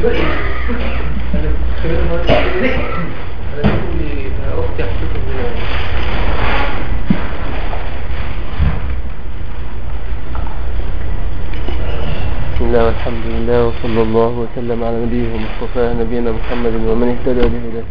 بسم الله والحمد لله وصلى الله وسلم على نبيه ومصطفاه نبينا محمد ومن اهتدى بهداه.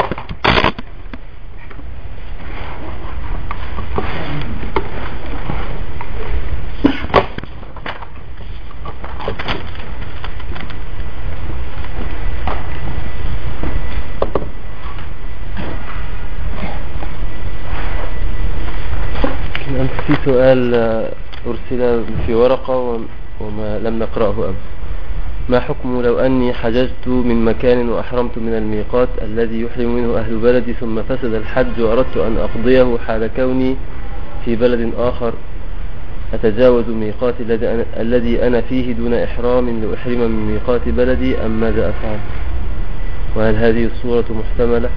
في سؤال أرسل في ورقة وما لم نقرأه أمس. ما حكم لو أني حججت من مكان وأحرمت من الميقات الذي يحرم منه أهل بلدي ثم فسد الحج وأردت أن أقضيه حال كوني في بلد آخر، أتجاوز ميقاتي الذي أنا فيه دون إحرام لأحرم من ميقات بلدي أم ماذا أفعل؟ وهل هذه الصورة محتملة؟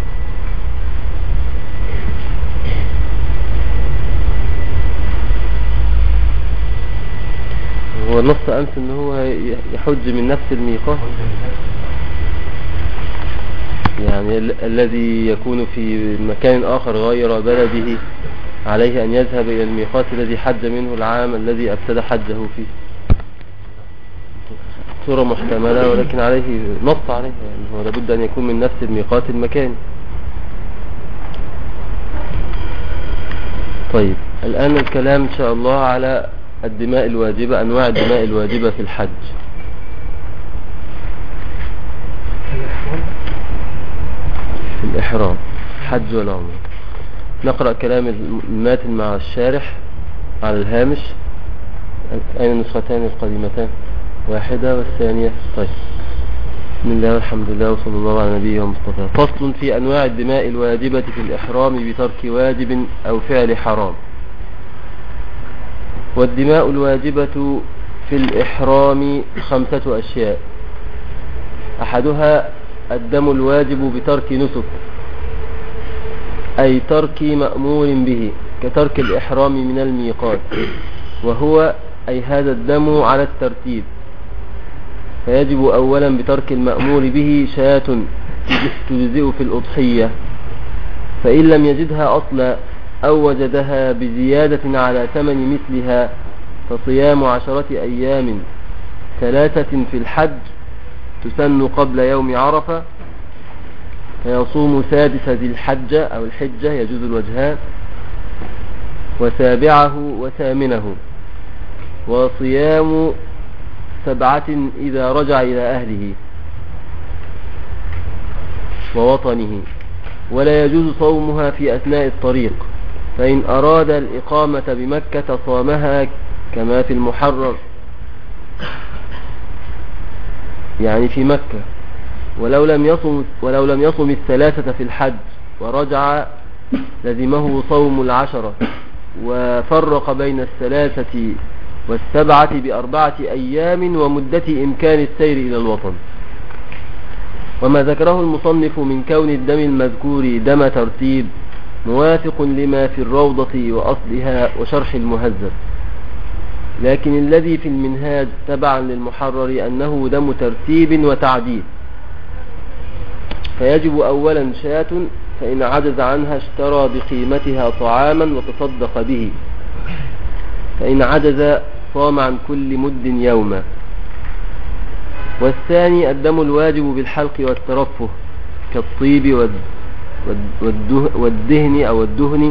هو النص أمس أنه هو يحج من نفس الميقات، يعني الذي يكون في مكان آخر غير بلده عليه أن يذهب إلى الميقات الذي حج منه العام الذي أفسد حجه فيه. صورة محتملة ولكن عليه نص عليها، يعني هو لابد أن يكون من نفس الميقات المكاني. طيب الآن الكلام إن شاء الله على الدماء الواجبة، أنواع الدماء الواجبة في الحج. في الإحرام حج والعمرة. نقرأ كلام الماتن مع الشارح على الهامش. أين النسختان القديمتان؟ واحدة والثانية. طيب بسم الله والحمد لله وصلى الله على نبيه ومصطفى. فصل في أنواع الدماء الواجبة في الإحرام بترك واجب أو فعل حرام. والدماء الواجبة في الإحرام 5 أشياء. أحدها الدم الواجب بترك نسك، أي ترك مأمور به كترك الإحرام من الميقات، وهو أي هذا الدم على الترتيب. فيجب أولا بترك المأمور به شاة تجزئ في الأضحية، فإن لم يجدها أصلا أو وجدها بزيادة على ثمن مثلها فصيام 10 أيام 3 في الحج تسن قبل يوم عرفة، فيصوم 6 ذي الحجة أو الحجة يجوز الوجهان، و7 و8، وصيام 7 إذا رجع إلى أهله ووطنه، ولا يجوز صومها في أثناء الطريق، فإن أراد الإقامة بمكة صامها كما في المحرر يعني في مكة، ولو لم يصم 3 في الحج ورجع لزمه صوم 10، وفرق بين 3 و7 ب4 أيام ومدة إمكان السير إلى الوطن. وما ذكره المصنف من كون الدم المذكور دم ترتيب موافق لما في الروضة وأصلها وشرح المهذب، لكن الذي في المنهاج تبعا للمحرر أنه دم ترتيب وتعديل. فيجب أولا شاة، فإن عجز عنها اشترى بقيمتها طعاما وتصدق به، فإن عجز صام عن كل مد يوما. والثاني الدم الواجب بالحلق والترفه كالطيب والدهن أو الدهن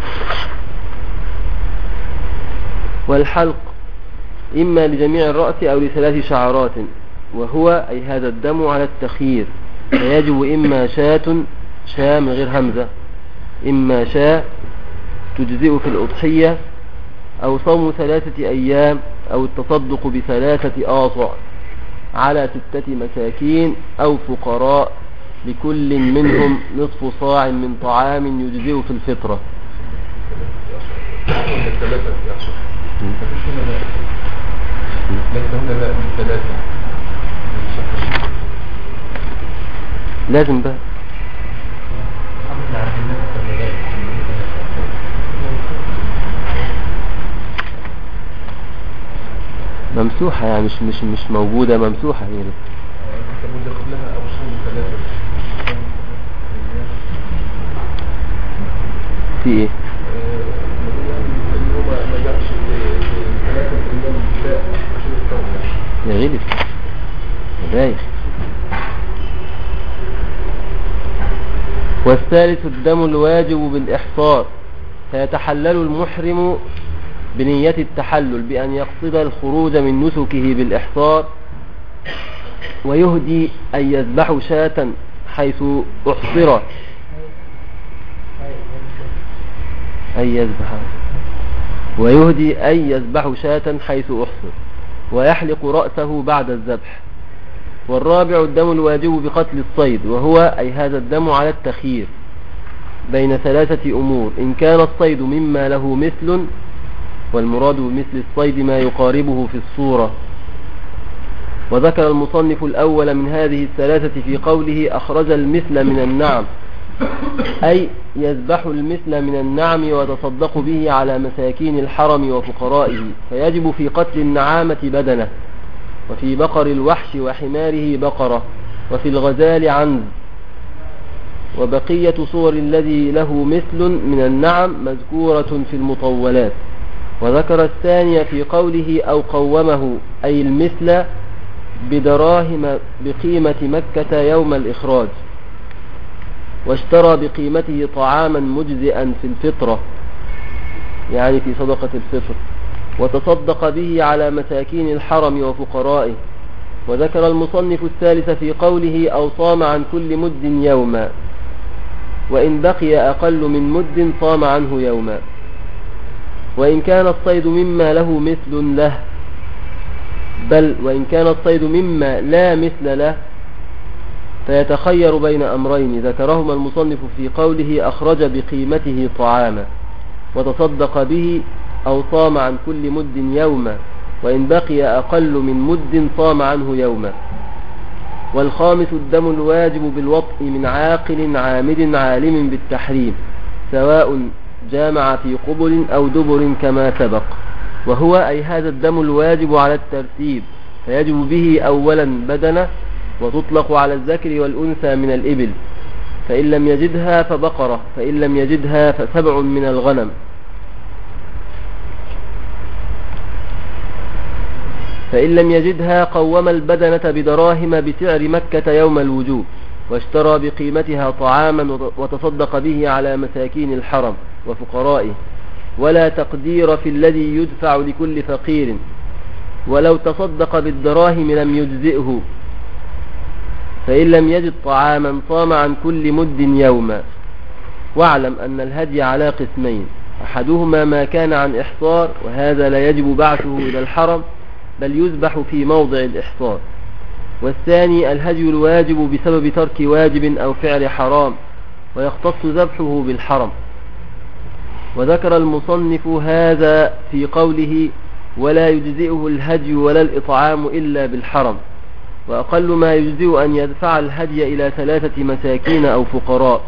والحلق، إما لجميع الرأس أو ل3 شعرات، وهو أي هذا الدم على التخيير، فيجب إما شاة من غير همزة، إما شاة تجزئ في الأضحية، أو صوم 3 أيام، أو التصدق ب3 آصع على 6 مساكين أو فقراء لكل منهم نصف صاع من طعام يجزئ في الفطرة. لازم بقى ممسوحة، يعني مش موجودة، ممسوحة هي. طب ودي قبلها أو صوم 3 في ايه؟ إن هو ما جابش 3 أيام لا عشان التوبة يا غلب بايخ. والثالث الدم الواجب بالإحصار، فيتحلل المحرم بنية التحلل بأن يقصد الخروج من نسكه بالإحصار، ويهدي أن يذبح شاة حيث أحصر ويهدي أن يذبح شاة حيث أحصر ويحلق رأسه بعد الذبح. والرابع الدم الواجب بقتل الصيد، وهو أي هذا الدم على التخيير بين 3 أمور: إن كان الصيد مما له مثل، والمراد بمثل الصيد ما يقاربه في الصورة. وذكر المصنف الأول من هذه 3 في قوله أخرج المثل من النعم، أي يذبح المثل من النعم ويتصدق به على مساكين الحرم وفقرائه، فيجب في قتل النعامة بدنه، وفي بقر الوحش وحماره بقرة، وفي الغزال عنز. وبقية صور الذي له مثل من النعم مذكورة في المطولات. وذكر الثانية في قوله أو قومه، أي المثل بدراهم بقيمة مكة يوم الإخراج، واشترى بقيمته طعاما مجزئا في الفطرة، يعني في صدقة الفطر، وتصدق به على مساكين الحرم وفقرائه. وذكر المصنف الثالث في قوله أو صام عن كل مد يوما، وإن بقي أقل من مد صام عنه يوما. وإن كان الصيد مما له مثل له، بل وإن كان الصيد مما لا مثل له، فيتخير بين أمرين ذكرهما المصنف في قوله أخرج بقيمته طعاما وتصدق به، أو صام عن كل مد يوما، وإن بقي أقل من مد صام عنه يوما. والخامس الدم الواجب بالوطء من عاقل عامد عالم بالتحريم، سواء جامع في قبل أو دبر كما سبق، وهو أي هذا الدم الواجب على الترتيب، فيجب به أولا بدنه، وتطلق على الذكر والأنثى من الإبل، فإن لم يجدها فبقرة، فإن لم يجدها فسبع من الغنم. فإن لم يجدها قوم البدنة بدراهم بسعر مكة يوم الوجوب، واشترى بقيمتها طعاما وتصدق به على مساكين الحرم وفقرائه، ولا تقدير في الذي يدفع لكل فقير، ولو تصدق بالدراهم لم يجزئه. فإن لم يجد طعاما صام عن كل مد يوما. واعلم أن الهدي على قسمين: أحدهما ما كان عن إحصار، وهذا لا يجب بعثه إلى الحرم بل يذبح في موضع الإحصار. والثاني الهدي الواجب بسبب ترك واجب أو فعل حرام، ويختص ذبحه بالحرم. وذكر المصنف هذا في قوله ولا يجزئه الهدي ولا الإطعام إلا بالحرم، وأقل ما يجزئ أن يدفع الهدي إلى 3 مساكين أو فقراء،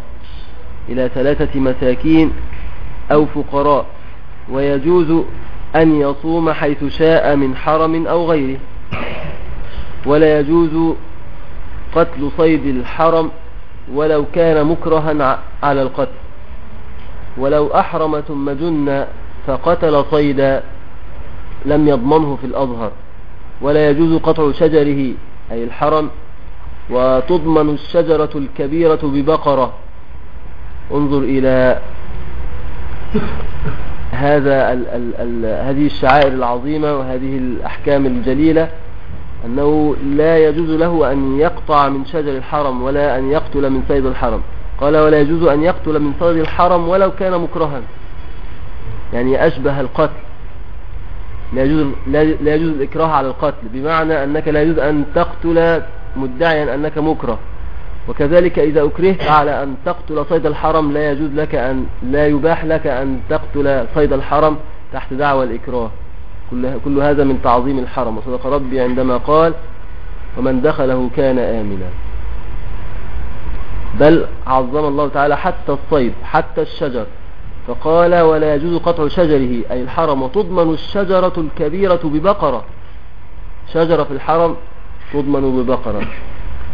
ويجوز أن يصوم حيث شاء من حرم أو غيره. ولا يجوز قتل صيد الحرم ولو كان مكرها على القتل، ولو أحرم ثم جن فقتل صيدا لم يضمنه في الأظهر. ولا يجوز قطع شجره أي الحرم، وتضمن الشجرة الكبيرة ببقرة. انظر إلى هذه الشعائر العظيمة وهذه الأحكام الجليلة، أنه لا يجوز له أن يقطع من شجر الحرم ولا أن يقتل من صيد الحرم. قال ولا يجوز أن يقتل من صيد الحرم ولو كان مكرها، يعني أشبه القتل. لا يجوز الإكراه على القتل، بمعنى أنك لا يجوز أن تقتل مدعيا أنك مكره. وكذلك إذا أكرهت على أن تقتل صيد الحرم لا يباح لك أن تقتل صيد الحرم تحت دعوى الإكراه. كل هذا من تعظيم الحرم. وصدق ربي عندما قال ومن دخله كان آمنا. بل عظم الله تعالى حتى الصيد، حتى الشجر، فقال ولا يجوز قطع شجره أي الحرم، وتضمن الشجرة الكبيرة ببقرة. شجرة في الحرم تضمن ببقرة.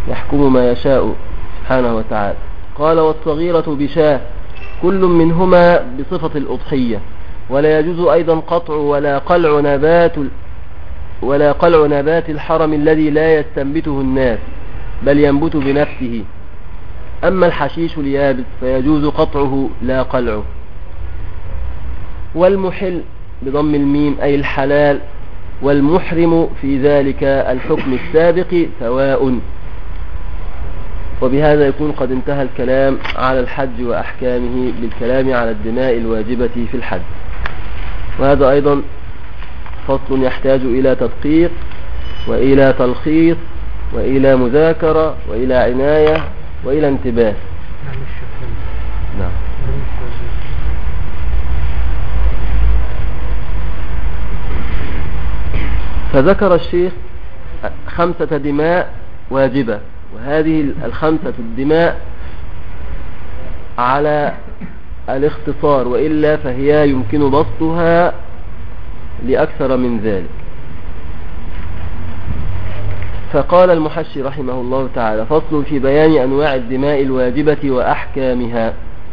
يحكم ما يشاء سبحانه وتعالى. قال والصغيرة بشاه كل منهما بصفة الأضحية، ولا يجوز أيضا قطع ولا قلع نبات الحرم الذي لا يستنبته الناس بل ينبت بنفسه. أما الحشيش اليابس فيجوز قطعه لا قلعه. والمحل بضم الميم أي الحلال، والمحرم في ذلك الحكم السابق سواء. وبهذا يكون قد انتهى الكلام على الحج وأحكامه بالكلام على الدماء الواجبة في الحج. وهذا أيضا فصل يحتاج إلى تدقيق وإلى تلخيص وإلى مذاكرة وإلى عناية وإلى انتباه. نعم. فذكر الشيخ 5 دماء واجبة، وهذه 5 الدماء على الاختصار، وإلا فهي يمكن بسطها لأكثر من ذلك. فقال المحشي رحمه الله تعالى: فصل في بيان أنواع الدماء الواجبة وأحكامها.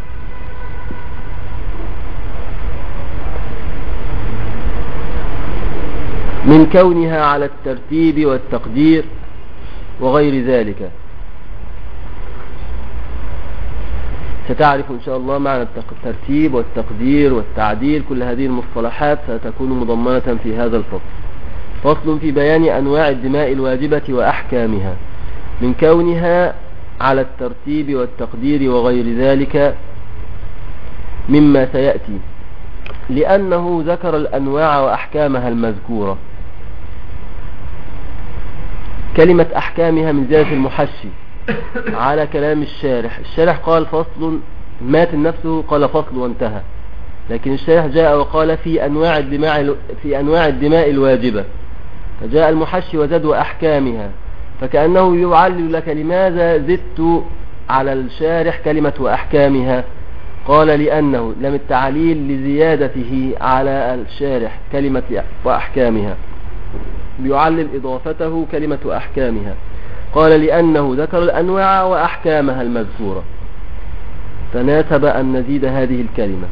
من كونها على الترتيب والتقدير وغير ذلك. ستعرف إن شاء الله معنى الترتيب والتقدير والتعديل، كل هذه المصطلحات ستكون مضمنة في هذا الفصل. فصل في بيان أنواع الدماء الواجبة وأحكامها. من كونها على الترتيب والتقدير وغير ذلك مما سيأتي، لأنه ذكر الأنواع وأحكامها المذكورة. كلمة أحكامها من زيادة المحشي على كلام الشارح. الشارح قال فصل، ماتن نفسه قال فصل وانتهى، لكن الشارح جاء وقال في أنواع الدماء الواجبة، فجاء المحشي وزاد وأحكامها، فكأنه يعلل لك لماذا زدت على الشارح كلمة وأحكامها. قال لأنه لم التعليل لزيادته على الشارح كلمة وأحكامها، بيعلل إضافته كلمة أحكامها. قال لأنه ذكر الأنواع وأحكامها المذكورة، فناسب أن نزيد هذه الكلمة.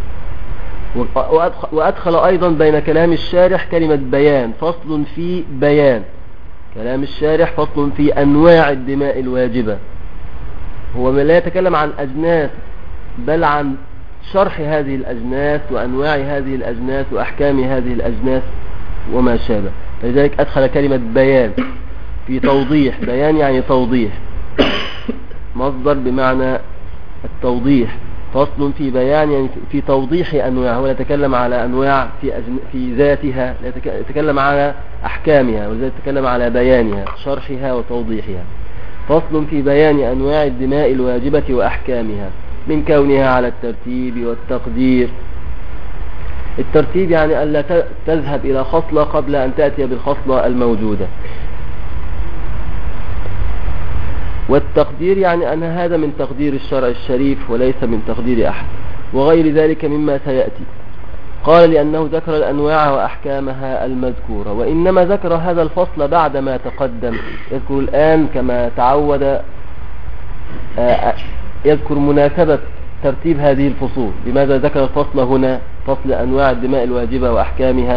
وأدخل أيضا بين كلام الشارح كلمة بيان، فصل في بيان. كلام الشارح فصل في أنواع الدماء الواجبة، هو لا يتكلم عن أجناس بل عن شرح هذه الأجناس وأنواع هذه الأجناس وأحكام هذه الأجناس وما شابه. فلذلك أدخل كلمة بيان في توضيح. بيان يعني توضيح، مصدر بمعنى التوضيح. فصل في بيان يعني في توضيح أنواع، ولا يتكلم على أنواع في ذاتها، لا يتكلم على أحكامها، ولذلك يتكلم على بيانها، شرحها وتوضيحها. فصل في بيان أنواع الدماء الواجبة وأحكامها. من كونها على الترتيب والتقدير. الترتيب يعني ألا تذهب إلى خصلة قبل أن تأتي بالخصلة الموجودة. والتقدير يعني أن هذا من تقدير الشرع الشريف وليس من تقدير أحد، وغير ذلك مما سيأتي. قال لأنه ذكر الأنواع وأحكامها المذكورة، وإنما ذكر هذا الفصل بعد ما تقدم. يذكر الآن كما تعود، يذكر مناسبة ترتيب هذه الفصول. لماذا ذكر الفصل هنا، فصل أنواع الدماء الواجبة وأحكامها؟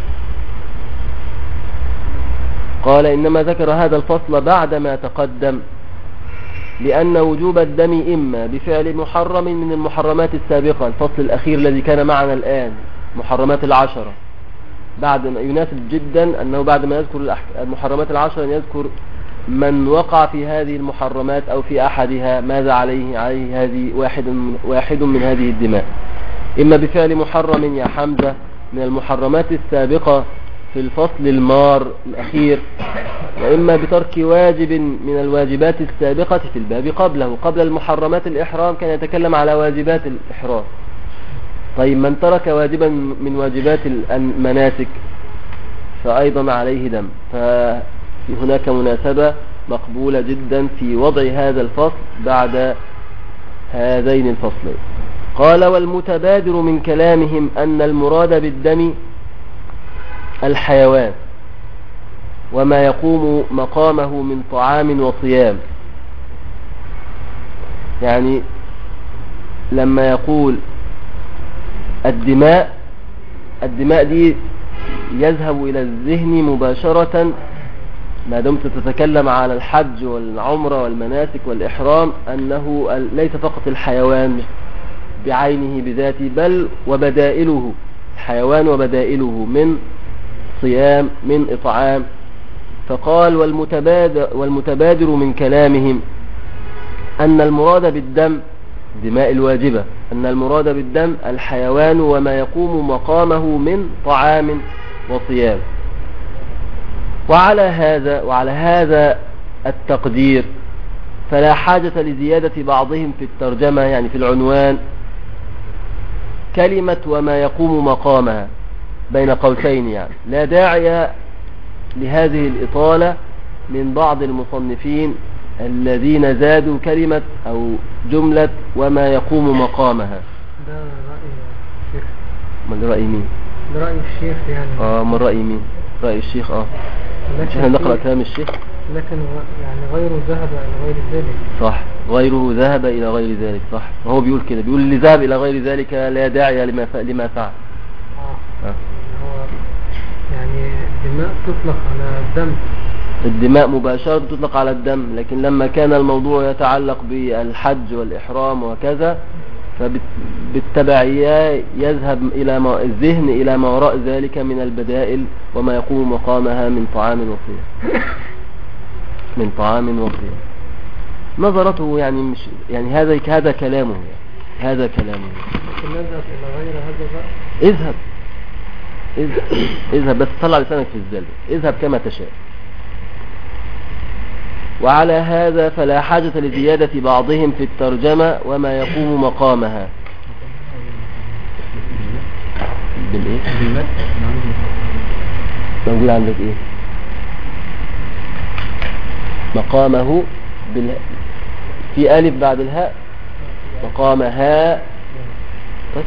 قال إنما ذكر هذا الفصل بعد ما تقدم، لأن وجوب الدم إما بفعل محرم من المحرمات السابقة. الفصل الأخير الذي كان معنا الآن محرمات 10، بعد ما يناسب جدا أنه بعد ما يذكر المحرمات 10 يذكر من وقع في هذه المحرمات أو في أحدها ماذا عليه هذه واحد من هذه الدماء. إما بفعل محرم يا حمزة من المحرمات السابقة في الفصل المار الأخير، وإما بترك واجب من الواجبات السابقة في الباب قبله. قبل المحرمات الإحرام كان يتكلم على واجبات الإحرام. طيب من ترك واجبا من واجبات المناسك فأيضا عليه دم. فهناك مناسبة مقبولة جدا في وضع هذا الفصل بعد هذين الفصلين. قال والمتبادر من كلامهم أن المراد بالدم الحيوان. وما يقوم مقامه من طعام وصيام. يعني لما يقول الدماء دي يذهب إلى الذهن مباشرة ما دمت تتكلم على الحج والعمرة والمناسك والإحرام أنه ليس فقط الحيوان بعينه بذاته بل وبدائله، الحيوان وبدائله من صيام من إطعام. فقال والمتبادر من كلامهم أن المراد بالدم دماء الواجبة، أن المراد بالدم الحيوان وما يقوم مقامه من طعام وصيام. وعلى هذا التقدير فلا حاجة لزيادة بعضهم في الترجمة، يعني في العنوان، كلمة وما يقوم مقامها بين قوسين، يعني لا داعي لهذه الإطالة من بعض المصنفين الذين زادوا كلمة أو جملة وما يقوم مقامها. ده رأي الشيخ. من رأي مين؟ ده رأي الشيخ يعني. من رأي مين؟ رأي الشيخ. مش احنا نقرأ كلام الشيخ. لكن يعني غيره ذهب إلى غير ذلك. صح، غيره ذهب إلى غير ذلك. صح، وهو بيقول كده، بيقول اللي ذهب إلى غير ذلك لا داعي لما فعل. هو يعني الدماء تطلق على الدم، الدماء مباشرة تطلق على الدم، لكن لما كان الموضوع يتعلق بالحج والإحرام وكذا فبالتبعية يذهب إلى الذهن إلى ما وراء ذلك من البدائل وما يقوم مقامها من طعام وصيام. من طعام وصيام نظرته، يعني مش يعني هذا كلامه، يعني هذا كلامه. لكن نذهب إلى غير هذا بقى. اذهب بس طلع لسانك في الزلة، اذهب كما تشاء. وعلى هذا فلا حاجة لزيادة بعضهم في الترجمة وما يقوم مقامها. بالايه؟ نقول عندك ايه؟ مقامه في ألف بعد الهاء، مقامها. طيب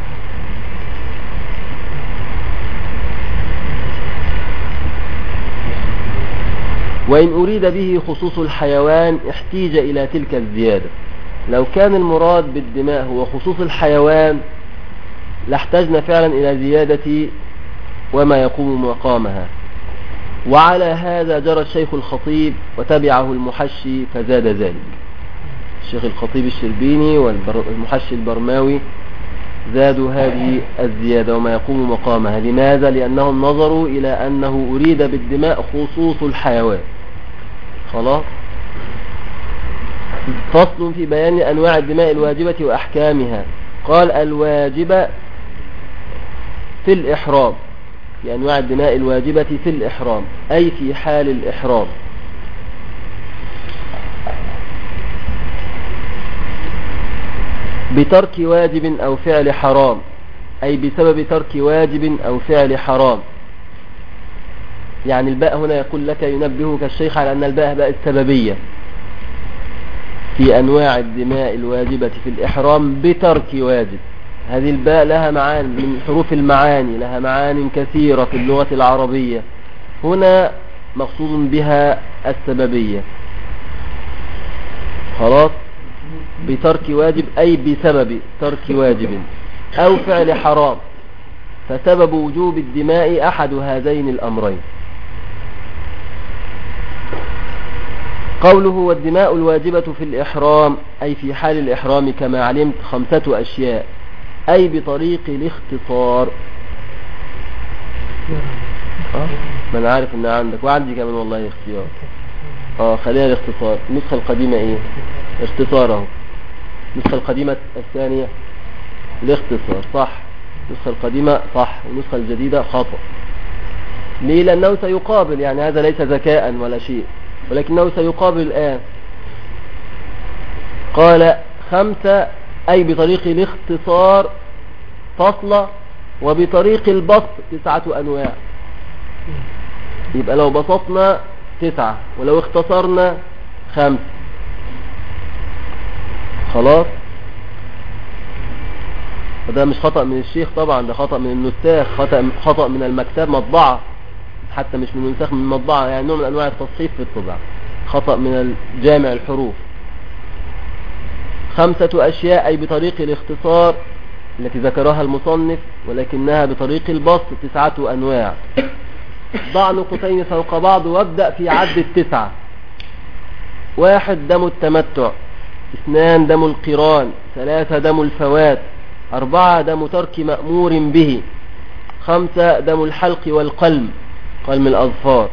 وإن أريد به خصوص الحيوان احتيج إلى تلك الزيادة. لو كان المراد بالدماء هو خصوص الحيوان لاحتجنا فعلا إلى زيادة وما يقوم مقامها. وعلى هذا جرى الشيخ الخطيب وتبعه المحشي فزاد ذلك. الشيخ الخطيب الشربيني والمحشي البرماوي زادوا هذه الزيادة وما يقوم مقامها. لماذا؟ لأنهم نظروا إلى أنه أريد بالدماء خصوص الحيوان. خلاص. فصل في بيان أنواع الدماء الواجبة وأحكامها. قال الواجبة في الإحرام، في أنواع الدماء الواجبة في الإحرام أي في حال الإحرام. بترك واجب أو فعل حرام، أي بسبب ترك واجب أو فعل حرام. يعني الباء هنا يقول لك، ينبهك الشيخ على أن الباء باء السببية في أنواع الدماء الواجبة في الإحرام بترك واجب. هذه الباء لها معاني من حروف المعاني، لها معاني كثيرة في اللغة العربية. هنا مقصود بها السببية. خلاص. بترك واجب أي بسبب ترك واجب أو فعل حرام، فسبب وجوب الدماء أحد هذين الأمرين. قوله والدماء الواجبة في الإحرام أي في حال الإحرام كما علمت 5 أشياء، أي بطريق الاختصار. ما أنا عارف إن عندك وعندي كمان والله اختيار. خليها الاختصار. النسخة القديمة ايه؟ اختصاره. النسخة القديمة الثانية الاختصار. صح. النسخة القديمة صح، والنسخة الجديدة خطأ. ليه؟ لأنه سيقابل، يعني هذا ليس ذكاء ولا شيء، ولكنه سيقابل الآن. قال 5 أي بطريق الاختصار فصلة، وبطريق البسط 9 أنواع. يبقى لو بسطنا 9، ولو اختصرنا 5. خلاص. وده مش خطأ من الشيخ طبعا، ده خطأ من النساخ، خطأ من المكتب مطبعة حتى مش من منسخ من المطبعة، يعني نوع من أنواع التصحيف في الطبع، خطأ من الجامع الحروف. 5 أشياء أي بطريق الاختصار التي ذكرها المصنف، ولكنها بطريق البسط 9 أنواع. ضع نقطتين فوق بعض وابدأ في عد 9. 1 دم التمتع، 2 دم القران، 3 دم الفوات، 4 دم ترك مأمور به، 5 دم الحلق والقلم، قلم الأظفار،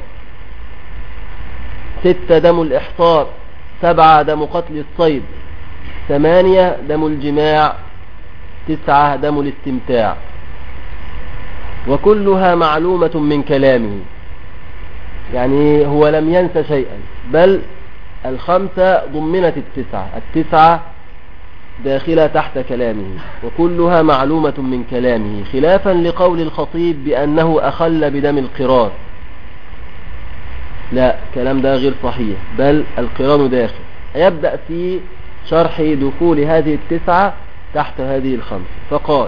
6 دم الإحصار، 7 دم قتل الصيد، 8 دم الجماع، 9 دم الاستمتاع. وكلها معلومة من كلامه، يعني هو لم ينس شيئا، بل 5 ضمنت 9 داخلة تحت كلامه، وكلها معلومة من كلامه، خلافا لقول الخطيب بأنه أخل بدم القران. لا، كلام ده غير صحيح، بل القران داخل. يبدأ في شرح دخول هذه 9 تحت هذه 5، فقال: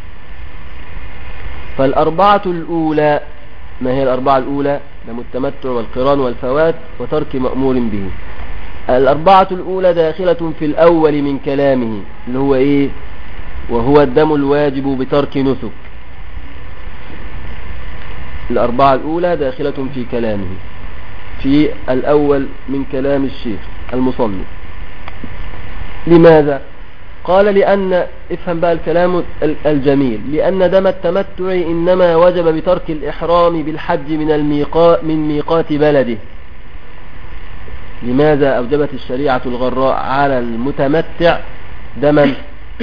فالأربعة الأولى. ما هي الأربعة الأولى؟ دم التمتع والقران والفوات وترك مأمور به. الأربعة الأولى داخلة في الأول من كلامه، اللي هو إيه؟ وهو الدم الواجب بترك نسك. الأربعة الأولى داخلة في كلامه، في الأول من كلام الشيخ المصنف. لماذا؟ قال: لأن، افهم بقى الكلام الجميل، لأن دم التمتع إنما وجب بترك الإحرام بالحج من ميقات بلده. لماذا أوجبت الشريعة الغراء على المتمتع دما؟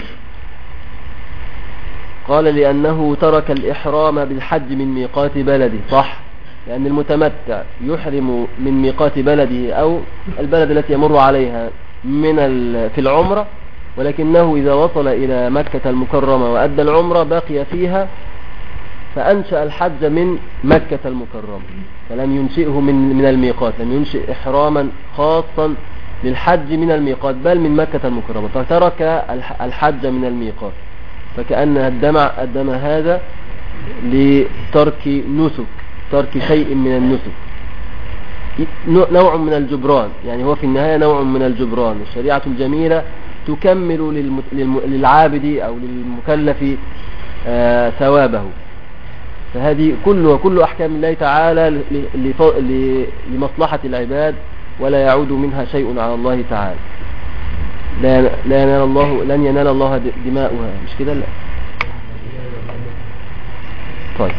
قال: لأنه ترك الإحرام بالحج من ميقات بلده. صح، لأن المتمتع يحرم من ميقات بلده أو البلد التي يمر عليها في العمرة، ولكنه إذا وصل إلى مكة المكرمة وأدى العمرة بقي فيها، فأنشأ الحج من مكة المكرمة، فلم ينشئه من الميقات، لم ينشئ إحراما خاصا للحج من الميقات، بل من مكة المكرمة، فترك الحج من الميقات، فكأن الدم هذا لترك نسك، ترك شيء من النسك، نوع من الجبران. يعني هو في النهاية نوع من الجبران. الشريعة الجميلة تكمل للعابد أو للمكلف ثوابه. فهذه كل أحكام الله تعالى لمصلحة العباد، ولا يعود منها شيء على الله تعالى. لن ينال الله دماؤها، مش كده؟ لا. طيب،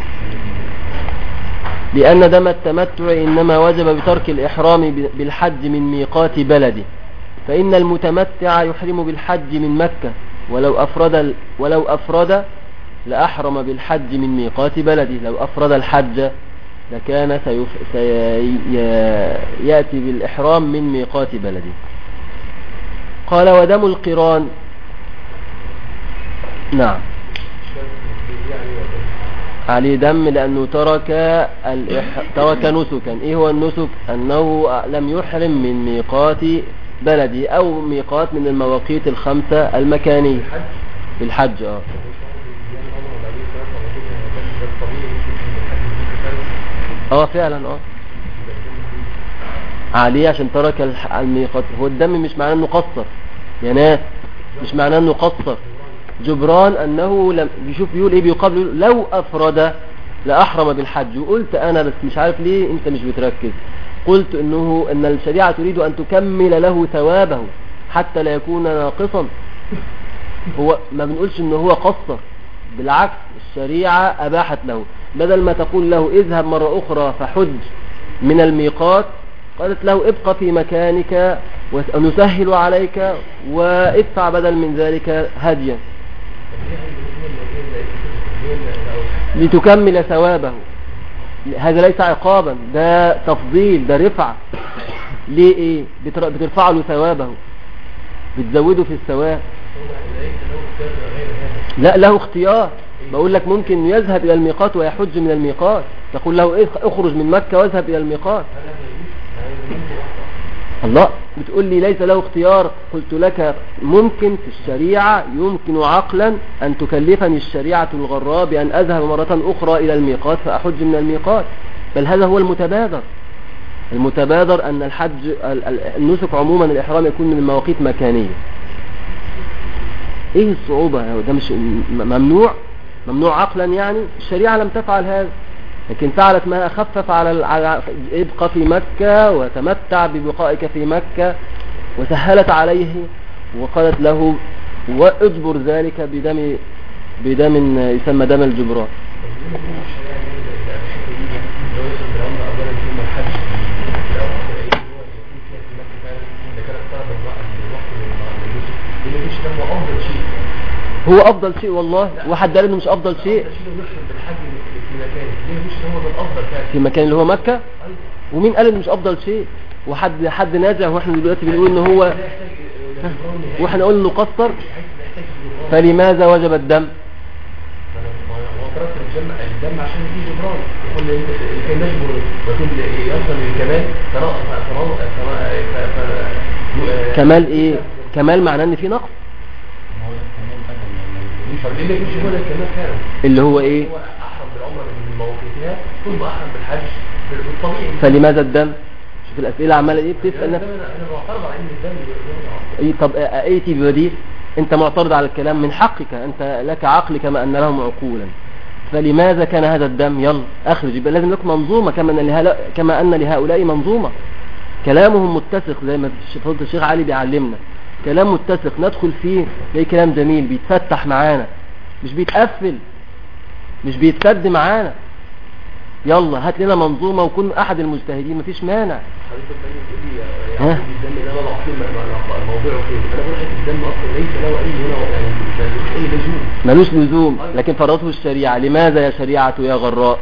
لأن دم التمتع إنما وجب بترك الإحرام بالحج من ميقات بلده، فإن المتمتع يحرم بالحج من مكة، ولو أفرد لأحرم بالحج من ميقات بلده. لو أفرد الحج لكان سيأتي بالإحرام من ميقات بلده. قال: ودم القران. نعم، عليه دم لأنه ترك نسكا. إيه هو النسك؟ أنه لم يحرم من ميقات بلده أو ميقات من المواقيت 5 المكانية بالحج. فعلا عليه عشان ترك الميقات. هو الدم مش معناه انه قصر يا ناس، مش معناه انه قصر، جبران انه لم يشوف. بيقول ايه؟ بيقابل لو افرد لاحرم بالحج. وقلت انا بس مش عارف ليه انت مش بتركز، قلت ان الشريعة تريد ان تكمل له ثوابه حتى لا يكون ناقصا. هو ما بنقولش انه هو قصر، بالعكس الشريعة اباحت له، بدل ما تقول له اذهب مرة اخرى فحج من الميقات، قالت له ابقى في مكانك ونسهل عليك وادفع بدل من ذلك هديا لتكمل ثوابه. هذا ليس عقابا، ده تفضيل، ده رفعة. ليه؟ ايه بترفع له ثوابه، بتزوده في الثواب. لا، له اختيار. بقول لك ممكن يذهب الى الميقات ويحج من الميقات، تقول له اخرج من مكة واذهب الى الميقات. الله، بتقول لي ليس له اختيار. قلت لك ممكن في الشريعة، يمكن عقلا أن تكلفني الشريعة الغراء بأن أذهب مرة أخرى إلى الميقات فأحج من الميقات. بل هذا هو المتبادر أن الحج النسك عموما الإحرام يكون من مواقيت مكانية. ايه الصعوبة؟ ده مش ممنوع عقلا يعني. الشريعة لم تفعل هذا، لكن فعلت ما خفف على ابقى في مكة وتمتع ببقائك في مكة، وسهلت عليه وقالت له واجبر ذلك بدم يسمى دم الجبران. هو افضل شيء والله، واحد قال انه مش افضل شيء في مكان اللي هو مكة. ومين قال انه مش افضل شيء؟ حد نازع؟ واحنا دلوقتي بنقول ان هو واحنا نقول انه قصر، فلماذا وجب الدم؟ الدم عشان يجي جبران يقول كي نجبر وكل يصل للكمال كمال. ايه كمال؟ معناه ان في نقص. اللي هو ايه؟ هو احرم بالعمره من مواقيتها ثم احرم بالحج بالطبيعي. فلماذا الدم؟ شوف الاسئله عماله ايه بتسال نفسك. انا معترض على ان الدم ايه؟ طب ايتي ببديل. انت معترض على الكلام، من حقك، انت لك عقل كما ان لهم عقولا. فلماذا كان هذا الدم؟ يلا اخرج. يبقى لازم لك منظومه كما ان لهؤلاء منظومه. كلامهم متسق زي ما فضيلة الشيخ علي بيعلمنا، كلام متسق ندخل فيه زي كلام جميل بيتفتح معانا، مش بيتقفل، مش بيتسد معانا. يلا هات لنا منظومه وكن احد المجتهدين، مفيش مانع. حضرتك بتقول لي الدم ده وضع فين موضوعه فين؟ انا بقول لك الدم اصلا ليس له اي هنا يعني اي لزوم، ملوش لزوم، لكن فرضته الشريعه. لماذا يا شريعه يا غراء؟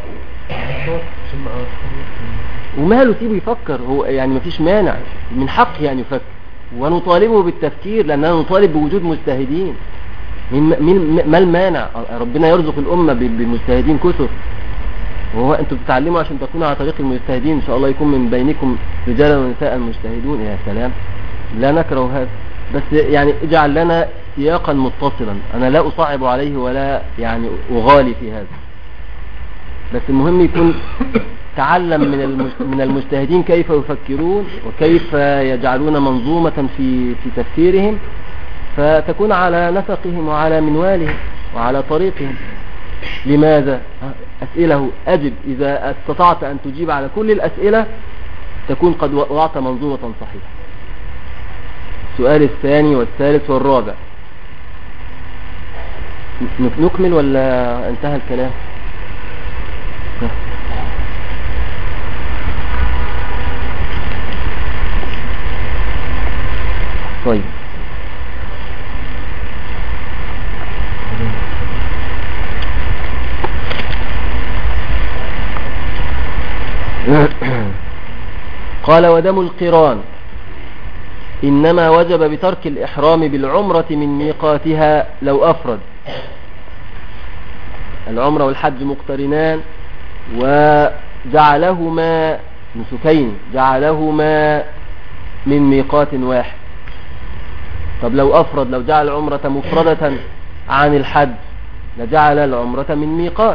وماله؟ سيبه يفكر هو، يعني مفيش مانع، من حقه ان يفكر، ونطالبه بالتفكير لاننا نطالب بوجود مجتهدين. ما المانع؟ ربنا يرزق الامه بمجتهدين كثر، وهو انتم بتتعلموا عشان تكونوا على طريق المجتهدين. ان شاء الله يكون من بينكم رجالا ونساء مجتهدون. يا سلام، لا نكره هذا، بس يعني اجعل لنا سياقا متصلا. انا لا اصعب عليه ولا يعني اغالي في هذا، بس المهم يكون تعلم من المجتهدين كيف يفكرون وكيف يجعلون منظومة في تفسيرهم، فتكون على نسقهم وعلى منوالهم وعلى طريقهم. لماذا؟ أسئله أجب. إذا استطعت أن تجيب على كل الأسئلة تكون قد وضعت منظومة صحيحة. السؤال الثاني والثالث والرابع نكمل ولا انتهى الكلام؟ طيب، قال ودم القران إنما وجب بترك الإحرام بالعمرة من ميقاتها لو أفرد. العمرة والحج مقترنان وجعلهما نسكين، جعلهما من ميقات واحد. طب لو أفرد، لو جعل العمرة مفردة عن الحج لجعل العمرة من ميقات،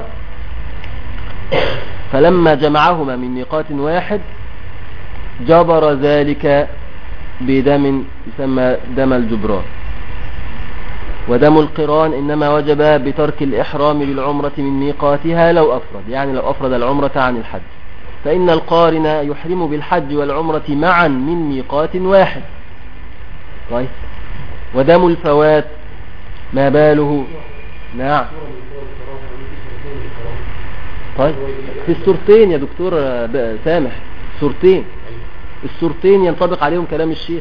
فلما جمعهما من ميقات واحد جبر ذلك بدم يسمى دم الجبران. ودم القران إنما وجب بترك الإحرام بالعمرة من ميقاتها لو أفرد، يعني لو أفرد العمرة عن الحج، فإن القارن يحرم بالحج والعمرة معا من ميقات واحد. طيب، ودم الفوات ما باله؟ نعم. طيب، في السورتين يا دكتور سامح، السورتين ينطبق عليهم كلام الشيخ.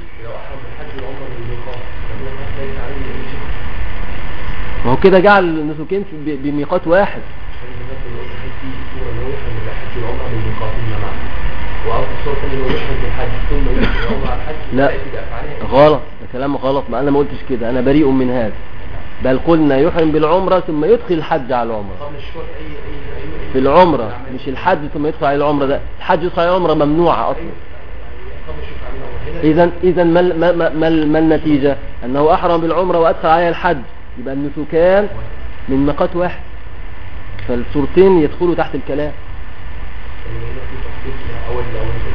ما هو كده جعل النسكين بميقات واحد. لا غلط، ده كلام غلط، ما انا ما قلتش كده، انا بريء من هذا، بل قلنا يحرم بالعمرة ثم يدخل الحج على العمرة. في العمرة مش الحج ثم يدخل على العمرة، ده الحج يدخل على العمرة ممنوعة اصلا. اذا ما النتيجة؟ انه احرم بالعمرة وادخل عليها الحج، يبقى النسكان من ميقات واحد، فالصورتين يدخلوا تحت الكلام. يعني هنا في تخصيص أول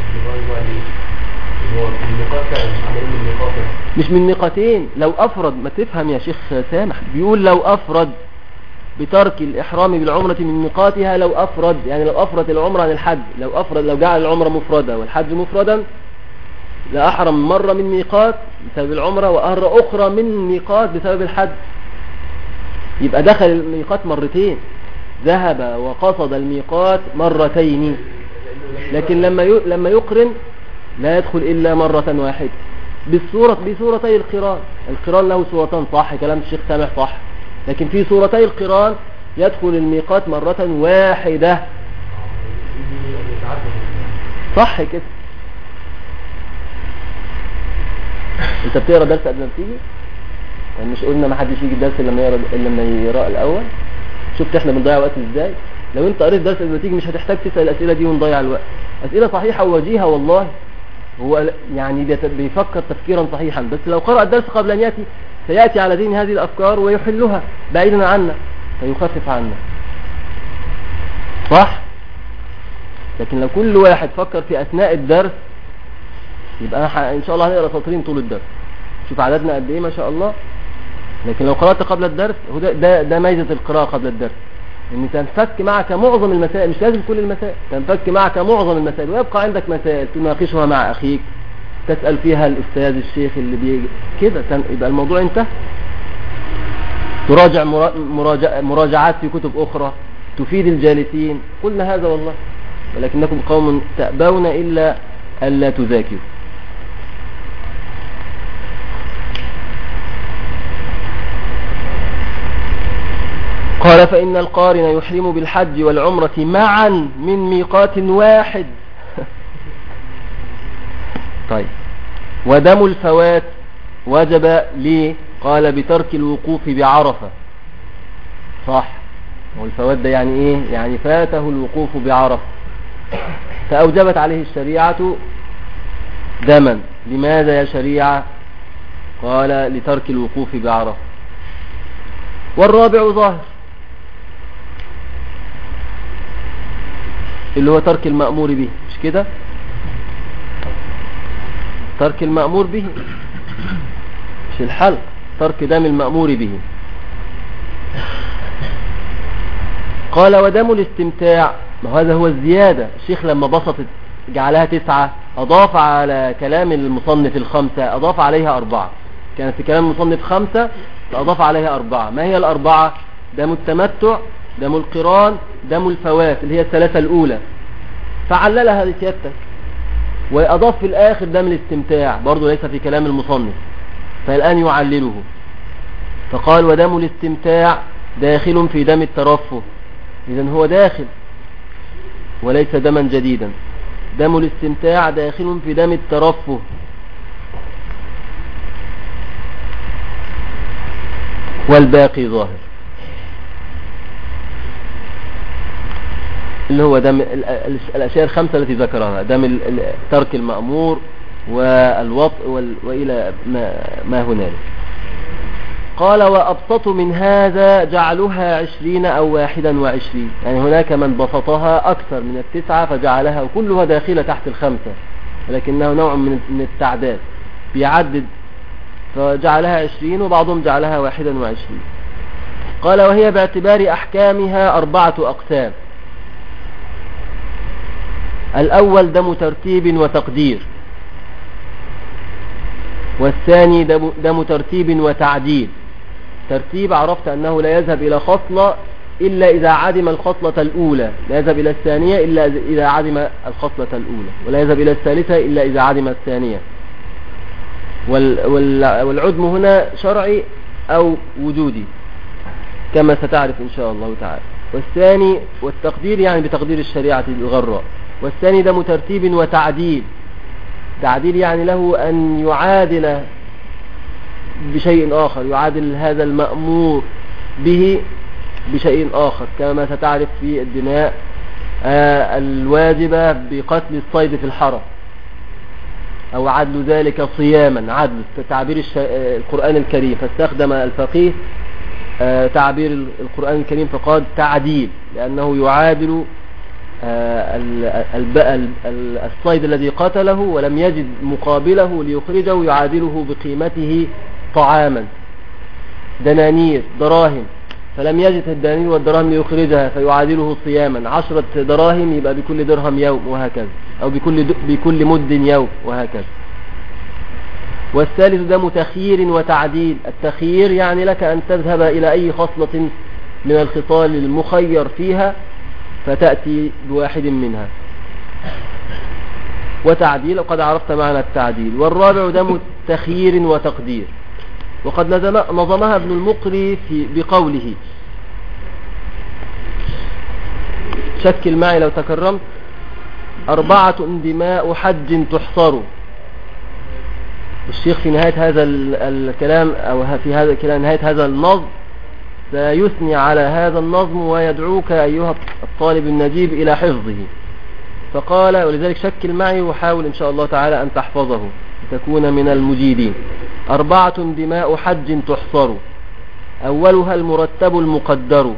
هو النقاط فعلا عملين من النقاط مش من نقاطين. لو أفرد، ما تفهم يا شيخ سامح، بيقول لو أفرد بترك الإحرام بالعمرة من نقاطها، لو أفرد يعني لو أفرد العمرة عن الحج، لو جعل العمرة مفردة والحج مفردا، لأحرم مرة من ميقات بسبب العمرة وأهر أخرى من ميقات بسبب الحج، يبقى دخل الميقات مرتين، ذهب وقصد الميقات مرتين. لكن لما يقرن لا يدخل إلا مرة واحدة بصورتي القران له صورتان، صح كلام الشيخ سامح صح، لكن في صورتي القران يدخل الميقات مرة واحدة، صح كده. انت بتقرا درس قبل ما تيجي؟ يعني مش قلنا ما حدش يجي الدرس الا لما يقرا الاول؟ شفت احنا بنضيع وقت ازاي؟ لو انت قريت درس قبل ما تيجي مش هتحتاج تسال الاسئله دي ونضيع الوقت. اسئله صحيحه ووجيهه والله، هو يعني بيفكر تفكيرا صحيحا، بس لو قرأ الدرس قبل ان ياتي سياتي على ذهن هذه الافكار ويحلها بعيدا عنا فيخفف عنا، صح؟ لكن لو كل واحد فكر في اثناء الدرس يبقى ان شاء الله هنقرا سطرين طول الدرس. شوف عددنا قد ايه ما شاء الله. لكن لو قرأت قبل الدرس، هو ده ميزة القراءة قبل الدرس، ان تنفك معك معظم المسائل، مش لازم كل المسائل، تنفك معك معظم المسائل ويبقى عندك مسائل تناقشها مع اخيك، تسأل فيها الاستاذ الشيخ اللي بيجي كده، يبقى الموضوع انتهى. تراجع مراجعات في كتب اخرى تفيد الجالسين. قلنا هذا والله، ولكنكم قوم تأبون الا الا تذاكروا. قال فإن القارن يحرم بالحج والعمرة معا من ميقات واحد. طيب، ودم الفوات وجب ليه؟ قال بترك الوقوف بعرفة. صح، والفوات ده يعني ايه؟ يعني فاته الوقوف بعرفة، فأوجبت عليه الشريعة دما. لماذا يا شريعة؟ قال لترك الوقوف بعرفة. والرابع ظاهر، اللي هو ترك المأمور به، مش كده؟ ترك المأمور به مش الحلق، ترك دم المأمور به. قال ودم الاستمتاع، ما هذا هو الزيادة. الشيخ لما بسطت جعلها 9 أضاف على كلام المصنف 5، أضاف عليها 4، كانت في كلام المصنف 5 فأضاف عليها 4. ما هي ال4؟ دم التمتع، دم القران، دم الفوات اللي هي الثلاثة الأولى، فعللها لسيادتك. وأضاف في الآخر دم الاستمتاع، برضو ليس في كلام المصنف، فالآن يعلله، فقال ودم الاستمتاع داخل في دم الترفه. إذن هو داخل وليس دما جديدا. دم الاستمتاع داخل في دم الترفه. والباقي ظاهر، اللي هو دم الأشياء 5 التي ذكرها، دم ترك المأمور والوطء وإلى ما هنالك. قال وأبسط من هذا جعلها 20 أو 21، يعني هناك من بسطها أكثر من 9 فجعلها كلها داخلة تحت 5، ولكنه نوع من التعداد بيعدد، فجعلها 20 وبعضهم جعلها 21. قال وهي باعتبار أحكامها 4 أقسام. الأول دم ترتيب وتقدير، والثاني دم ترتيب وتعديل. ترتيب عرفت أنه لا يذهب إلى خصلة إلا إذا عدم الخصلة الأولى، لا يذهب إلى الثانية إلا إذا عدم الخصلة الأولى، ولا يذهب إلى الثالثة إلا إذا عدم الثانية. والعدم هنا شرعي أو وجودي كما ستعرف إن شاء الله تعالى. والثاني والتقدير يعني بتقدير الشريعة الغراء. والثاني دم ترتيب وتعديل. تعديل يعني له أن يعادل بشيء آخر، يعادل هذا المأمور به بشيء آخر، كما ستعرف في الدماء الواجبة بقتل الصيد في الحرم، أو عدل ذلك صياما، عدل تعبير القرآن الكريم، فاستخدم الفقيه تعبير القرآن الكريم فقال تعديل، لأنه يعادل الصيد الذي قتله ولم يجد مقابله ليخرجه يعادله بقيمته طعاما، دنانير دراهم، فلم يجد الدنانير والدراهم ليخرجها فيعادله صياما 10 دراهم، يبقى بكل درهم يوم وهكذا، أو بكل مد يوم وهكذا. والثالث دم تخيير وتعديل. التخيير يعني لك أن تذهب إلى أي خصلة من الخصال المخير فيها فتأتي بواحد منها. وتعديل وقد عرفت معنى التعديل. والرابع دم تخيير وتقدير، وقد نظمها ابن المقري بقوله، شكل معي لو تكرمت: 4 دماء حج تحصر. الشيخ في نهاية هذا الكلام أو في هذا الكلام نهاية هذا النظم سيثني على هذا النظم ويدعوك أيها الطالب النجيب إلى حفظه. فقال: ولذلك شكل معي وحاول إن شاء الله تعالى أن تحفظه لتكون من المجيدين. 4 دماء حج تحصر، أولها المرتب المقدر،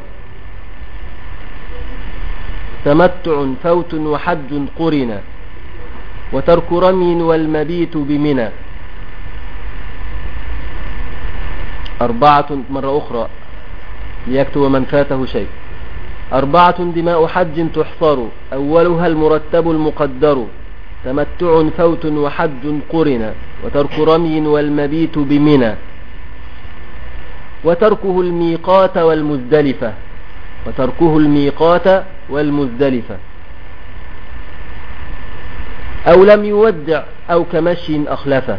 تمتع فوت وحج قرن، وترك رمي والمبيت بمنى. 4 مرة أخرى ليكتب من فاته شيء. 4 دماء حج تحصر، أولها المرتب المقدر، تمتع فوت وحج قرن، وترك رمي والمبيت بمنى، وتركه الميقات والمزدلفة. وتركه الميقات والمزدلفة. أو لم يودع أو كمشي أخلفه.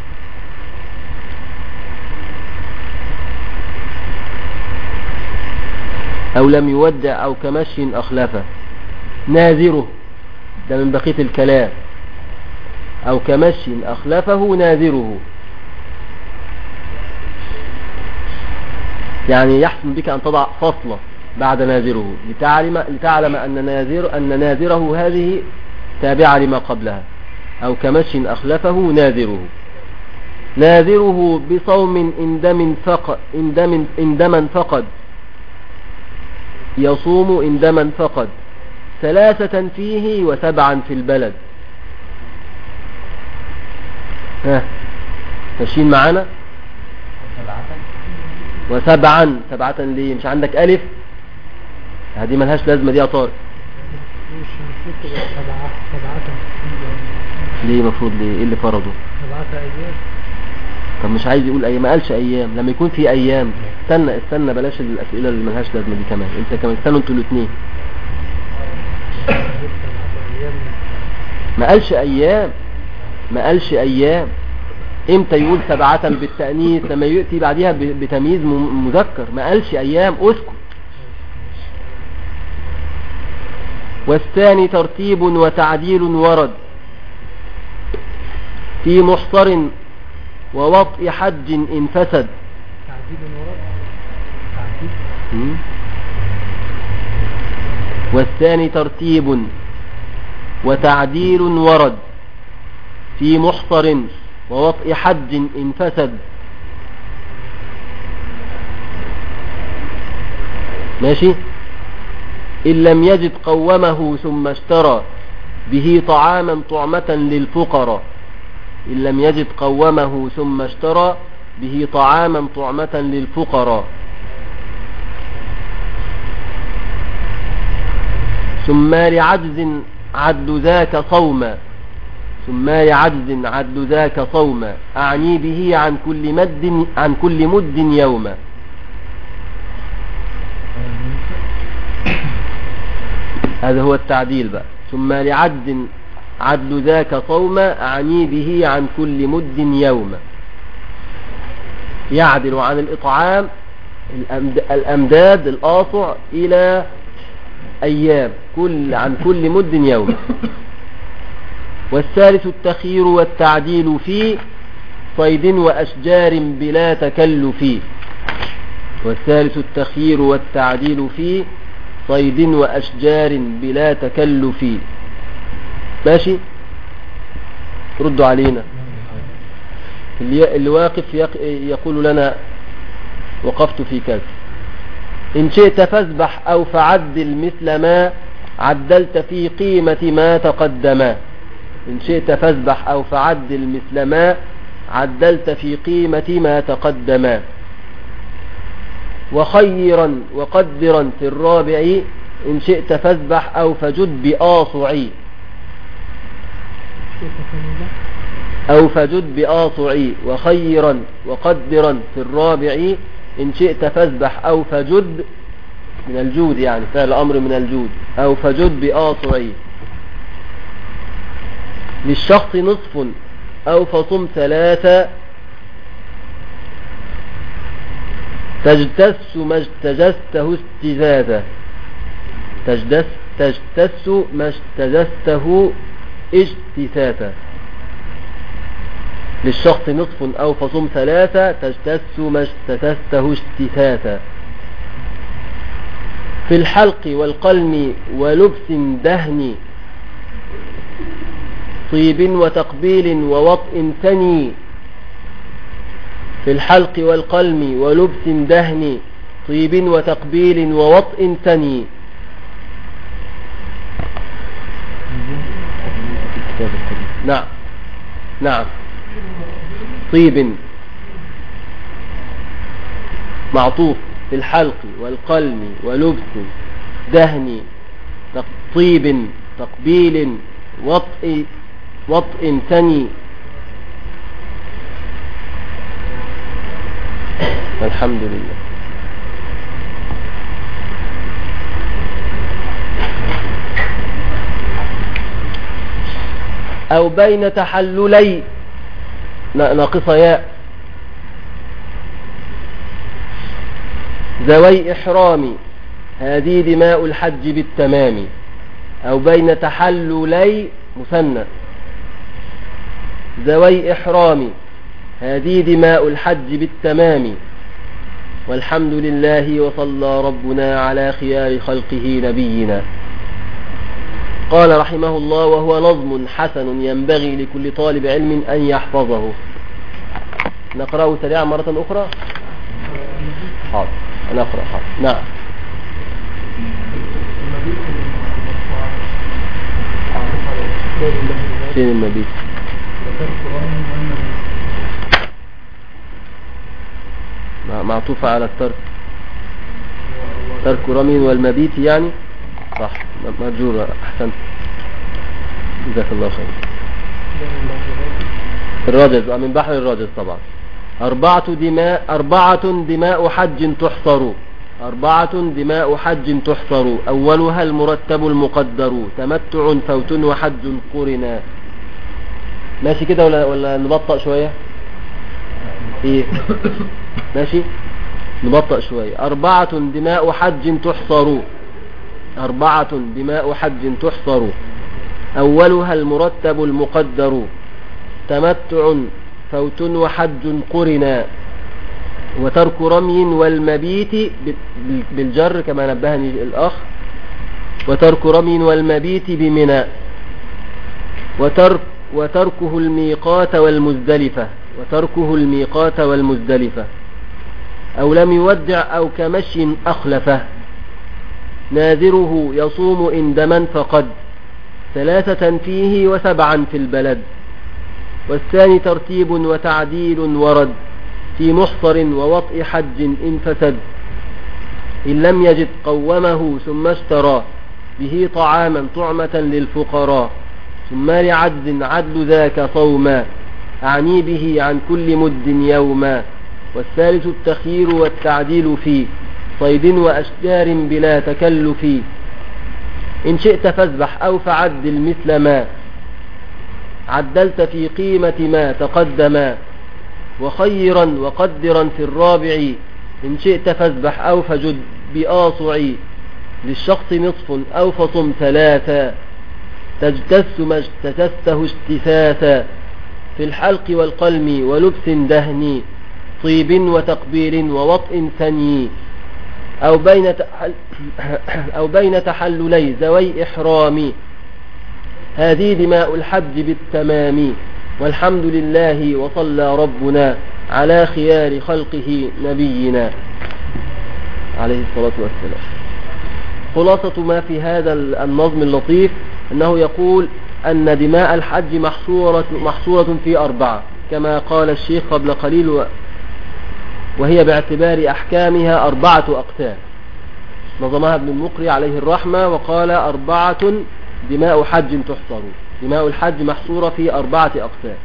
أو لم يودع أو كمشي أخلفه. ناذره، ده من بقية الكلام. أو كمشي أخلفه ناذره، يعني يحسن بك أن تضع فصلة بعد ناذره لتعلم أن ناذره هذه تابعة لما قبلها. أو كمشي أخلفه ناذره. ناذره بصوم إن دما فقد، يصوم إن دما فقد، 3 فيه و7 في البلد. ماشيين معانا؟ وسبعا. 7 ليه؟ مش عندك ألف؟ هذه ملهاش لازمة دي يا طارق. ليه مفروض؟ ليه؟ ايه اللي فرضه؟ 7 أيام. طب مش عايز يقول أيام، ما قالش أيام. لما يكون في أيام استنى بلاش الأسئلة اللي ملهاش لازمة دي كمان. انت كمان استنوا انتوا الاثنين. ما قالش أيام. امتى يقول 7 بالتأنيث؟ لما يأتي بعدها بتمييز مذكر. ما قالش أيام. اسكت. والثاني ترتيب وتعديل ورد في محصر ووطء حج إن فسد. والثاني ترتيب وتعديل ورد في محصر ووطء حج إن فسد. ماشي. إن لم يجد قومه ثم اشترى به طعاما طعمة للفقراء. إن لم يجد قومه ثم اشترى به طعاما طعمة للفقراء. ثم لعجز عد ذاك صوما. ثم لعجز عد ذاك صوما، أعني به عن كل مد يوما. هذا هو التعديل بقى. ثم لعجز عد ذاك صوما، أعني به عن كل مد يوما. يعدل عن الإطعام الأمداد الآصع إلى أيام، عن كل مد يوم. والثالث التخيير والتعديل في صيد وأشجار بلا تكلف. والثالث التخيير والتعديل في صيد وأشجار بلا تكلف. ماشي. ردوا علينا. اللي واقف يقول لنا وقفت في كذا. إن شئت فاسبح أو فعدل مثل ما عدلت في قيمة ما تقدم. إن شئت فاذبح أو فعدل مثل ما عدلت في قيمة ما تقدم. وخيرا وقدرا في الرابع إن شئت فاذبح أو فجد بآصعي. وخيرا وقدرا في الرابع إن شئت فاذبح أو فجد من الجود، يعني فعل الأمر من الجود، أو فجد بآصعي. للشخص نصف أو فصم 3 تجتس ما اجتزسته استزازة. تجتس ما اجتزسته اجتثاثا. للشخص نصف أو فصم 3 تجتس ما اجتثته اجتثاثا. في الحلق والقلم ولبس دهن طيب وتقبيل ووطء ثني. في الحلق والقلم ولبس دهن طيب وتقبيل ووطء ثني. نعم طيب معطوف. في الحلق والقلم ولبس دهن طيب تقبيل وطء ثني. الحمد لله. أو بين تحللي ناقص ياء ذوي إحرام هذه دماء الحج بالتمام. أو بين تحللي مثنى ذوي إحرام هذه دماء الحج بالتمام. والحمد لله وصلى ربنا على خيار خلقه نبينا. قال رحمه الله: وهو نظم حسن ينبغي لكل طالب علم أن يحفظه. نقرأه سريعا مرة أخرى. حاضر نقرأ. حاضر. نعم. فين المبيت؟ معطوفة على الترك. ترك رمي والمبيت يعني صح. مأجورة. أحسنت جزاك الله خير. الرجز من بحر الرجز طبعا. 4 دماء حج تحصر. 4 دماء حج تحصر. أولها المرتب المقدر تمتع فوت وحج قرنا. ماشي كده ولا نبطأ شوية؟ ايه ماشي نبطأ شوية. 4 دماء حج تحصر. 4 دماء حج تحصر. أولها المرتب المقدر تمتع فوت وحج قرنا. وترك رمي والمبيت بالجر كما نبهني الأخ. وترك رمي والمبيت بمنى. وتركه الميقات والمزدلفة. أو لم يودع أو كمشي أخلفه. ناذره يصوم إن دما فقد 3 فيه و7 في البلد. والثاني ترتيب وتعديل ورد في محصر ووطء حج إن فسد. إن لم يجد قومه ثم اشترى به طعاما طعمة للفقراء. ثم لعجز عدل ذاك صوما أعني به عن كل مد يوما. والثالث التخيير والتعديل في صيد وأشجار بلا تكلف. إن شئت فاذبح أو فعدل مثل ما عدلت في قيمة ما تقدم. وخيرا وقدرا في الرابع إن شئت فاذبح أو فجد بآصعي. للشخص نصف أو فصم 3 تجتس ما اجتسته اجتثاثا. في الحلق والقلم ولبس دهن طيب وتقبيل ووطء ثني. أو بين تحللي ذوي إحرام هذه دماء الحج بالتمام. والحمد لله وصلى ربنا على خيار خلقه نبينا عليه الصلاة والسلام. خلاصة ما في هذا النظم اللطيف أنه يقول أن دماء الحج محصورة في 4 كما قال الشيخ قبل قليل، وهي باعتبار أحكامها 4 أقسام نظمها ابن المقري عليه الرحمة، وقال 4 دماء حج تحصر. دماء الحج محصورة في 4 أقسام.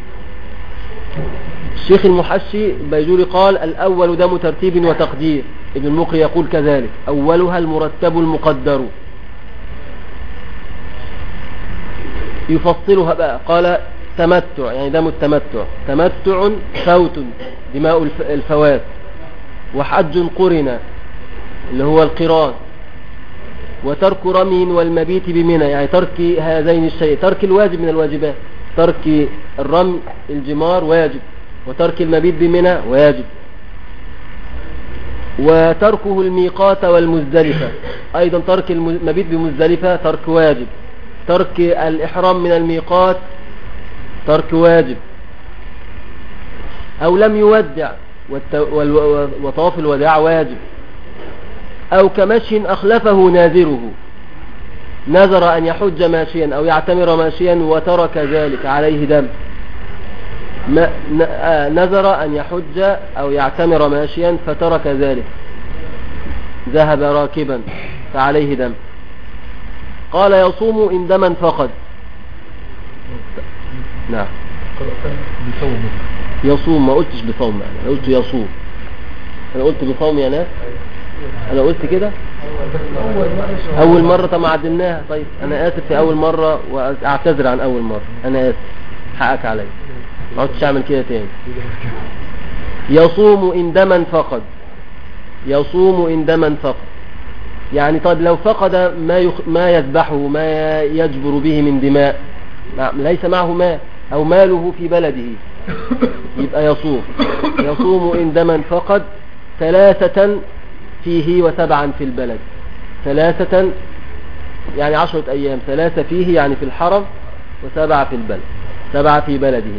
الشيخ المحشي بيجوري قال الأول دم ترتيب وتقدير، ابن المقري يقول كذلك أولها المرتب المقدر. يفصلها بقى قال تمتع، يعني دم التمتع، تمتع فوت دماء الفوات، وحج قرن اللي هو القران، وترك رمي والمبيت بمنى، يعني ترك هذين الشيء، ترك الواجب من الواجبات، ترك الرمي الجمار واجب، وترك المبيت بمنى واجب، وتركه الميقات والمزدلفة أيضا، ترك المبيت بمزدلفة ترك واجب، ترك الإحرام من الميقات ترك واجب، أو لم يودع وطواف الوداع واجب، أو كمشي أخلفه ناذره، نذر أن يحج ماشيا أو يعتمر ماشيا وترك ذلك عليه دم، نذر أن يحج أو يعتمر ماشيا فترك ذلك، ذهب راكبا فعليه دم. قال يصوم إن دما فقد. نعم يصوم، ما قلتش بصوم، أنا قلت يصوم، أنا قلت بصوم يا ناس، أنا قلت كده أول مرة. طب ما عدلناها. طيب أنا آسف في أول مرة وأعتذر عن أول مرة، أنا آسف، حقك علي، ما عدتش أعمل كده تاني. يصوم إن دما فقد، يصوم إن دما فقد، يعني طيب لو فقد ما يذبحه، ما يجبر به من دماء، ليس معه ماء أو ماله في بلده، يبقى يصوم. يصوم إن دما فقد 3 فيه و7 في البلد، 3 يعني 10 أيام، 3 فيه يعني في الحرم، و7 في البلد، 7 في بلده.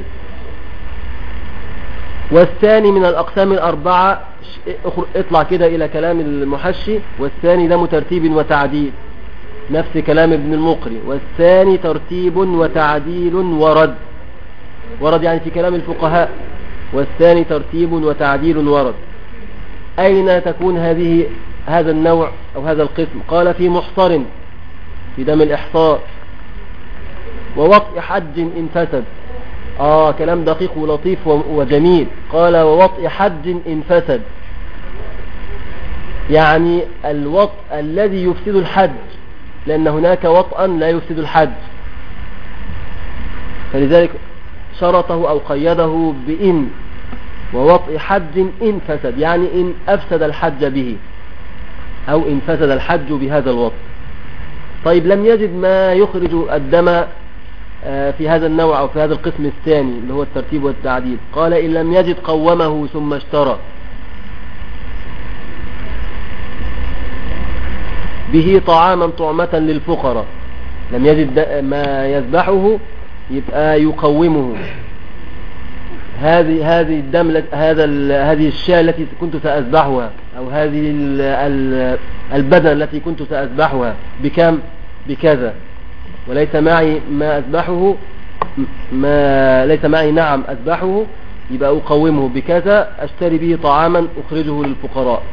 والثاني من الأقسام 4، اطلع كده إلى كلام المحشي، والثاني دم ترتيب وتعديل، نفس كلام ابن المقري، والثاني ترتيب وتعديل ورد، ورد يعني في كلام الفقهاء، والثاني ترتيب وتعديل ورد. أين تكون هذا النوع أو هذا القسم؟ قال في محصر، في دم الإحصار، ووطء حج إن فسد. كلام دقيق ولطيف وجميل. قال ووطء حج إن فسد، يعني الوطء الذي يفسد الحج، لأن هناك وطئا لا يفسد الحج، فلذلك شرطه أو قيده بإن، ووطء حج إن فسد، يعني إن أفسد الحج به، أو إن فسد الحج بهذا الوطء. طيب لم يجد ما يخرج الدم في هذا النوع أو في هذا القسم الثاني اللي هو الترتيب والتعديل. قال إن لم يجد قومه ثم اشترى به طعاما طعمة للفقراء، لم يجد ما يذبحه يبقى يقومه. هذه الدم، هذه الشاة التي كنت سأذبحها، أو هذه البدن التي كنت سأذبحها بكم؟ بكذا، وليس معي ما أذبحه، ليس معي نعم أذبحه، يبقى أقومه بكذا، أشتري به طعاما أخرجه للفقراء.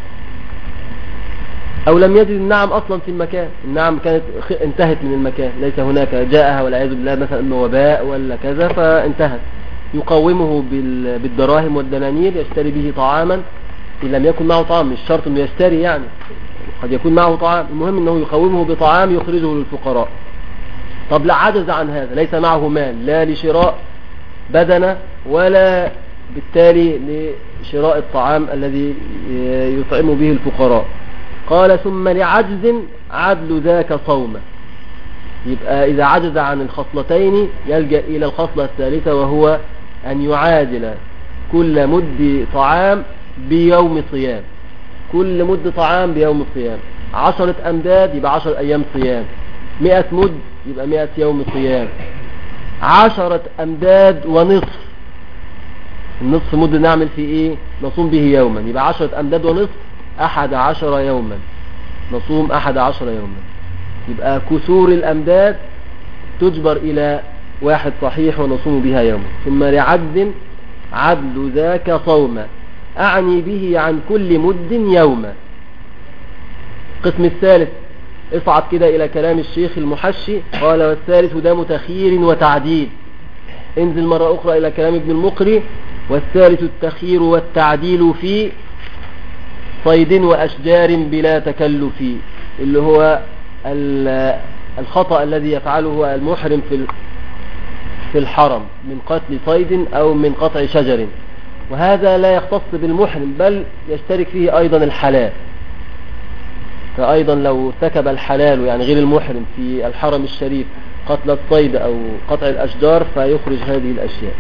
أو لم يجد النعم أصلا في المكان، النعم كانت انتهت من المكان، ليس هناك، جاءها والعياذ بالله مثلا وباء ولا كذا فانتهت، يقومه بالدراهم والدنانير، يشتري به طعاما إن لم يكن معه طعام، مش شرط انه يشتري، يعني قد يكون معه طعام، المهم انه يقومه بطعام يخرجه للفقراء. طب لا عجز عن هذا، ليس معه مال لا لشراء بدنة ولا بالتالي لشراء الطعام الذي يطعم به الفقراء. قال ثم لعجز عدل ذاك صومه، يبقى إذا عجز عن الخصلتين يلجأ إلى الخصلة الثالثة، وهو أن يعادل كل مد طعام بيوم صيام، كل مد طعام بيوم صيام. 10 أمداد يبقى 10 أيام صيام، 100 مد يبقى 100 يوم صيام. 10 أمداد ونصف، النصف مد نعمل فيه إيه؟ نصوم به يوما، يبقى 10 أمداد ونصف 11 يوما. نصوم 11 يوما. يبقى كسور الأمداد تجبر إلى واحد صحيح ونصوم بها يوما. ثم لعجز عدل ذاك صوما أعني به عن كل مد يوما. القسم الثالث اصعد كده إلى كلام الشيخ المحشي، قال والثالث دم تخيير وتعديل. انزل مرة أخرى إلى كلام ابن المقري، والثالث التخيير والتعديل في صيد وأشجار بلا تكلف، اللي هو الخطأ الذي يفعله المحرم في الحرم من قتل صيد أو من قطع شجر. وهذا لا يختص بالمحرم بل يشترك فيه أيضا الحلال. فأيضا لو ارتكب الحلال يعني غير المحرم في الحرم الشريف قتل الصيد أو قطع الأشجار فيخرج هذه الأشياء.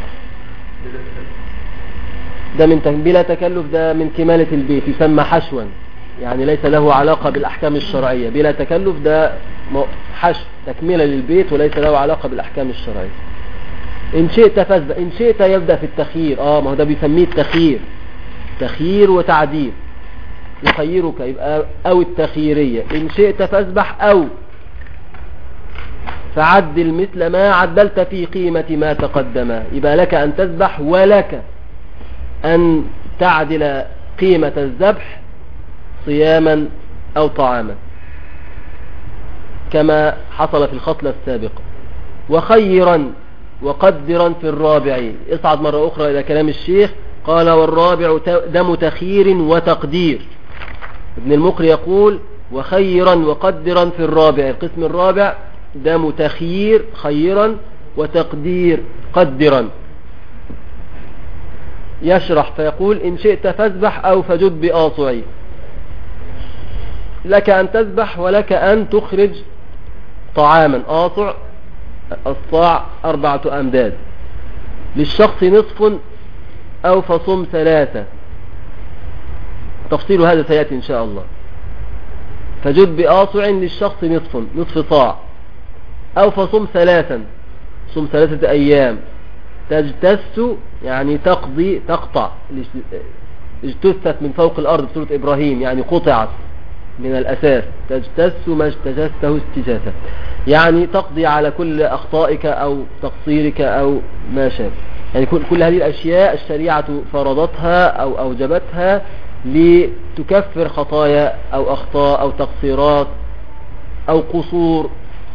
ده من بلا تكلف، ده من كمالة البيت، يسمى حشوا، يعني ليس له علاقة بالأحكام الشرعية. بلا تكلف ده حشو تكملة للبيت وليس له علاقة بالأحكام الشرعية. إن شئت فاسبق، إن شئت يبدأ في التخيير. ما هو ده بيسميه التخيير، تخيير وتعديل. يخيرك يبقى أو التخييرية، إن شئت فاسبح أو فعدل مثل ما عدلت في قيمة ما تقدم. يبقى لك أن تذبح ولك أن تعدل قيمة الذبح صياما أو طعاما كما حصل في الخصلة السابقة. وخيرا وقدرا في الرابع. اصعد مرة أخرى إلى كلام الشيخ، قال والرابع دم تخيير وتقدير. ابن المقري يقول وخيرا وقدرا في الرابع. القسم الرابع دم تخيير خيرا وتقدير قدرا. يشرح فيقول إن شئت فاذبح أو فجد بآصعي. لك أن تذبح ولك أن تخرج طعاما. آصع الصاع 4 أمداد. للشخص نصف أو فصم 3. تفصيل هذا سيأتي إن شاء الله. فجد بآصع للشخص نصف صاع أو فصم 3، صم 3 أيام. تجتث يعني تقضي تقطع. اجتثت من فوق الأرض بسورة إبراهيم يعني قطعت من الأساس. تجتث ما اجتثته استجاثة يعني تقضي على كل أخطائك أو تقصيرك أو ما شابه. يعني كل هذه الأشياء الشريعة فرضتها أو أوجبتها لتكفر خطايا أو أخطاء أو تقصيرات أو قصور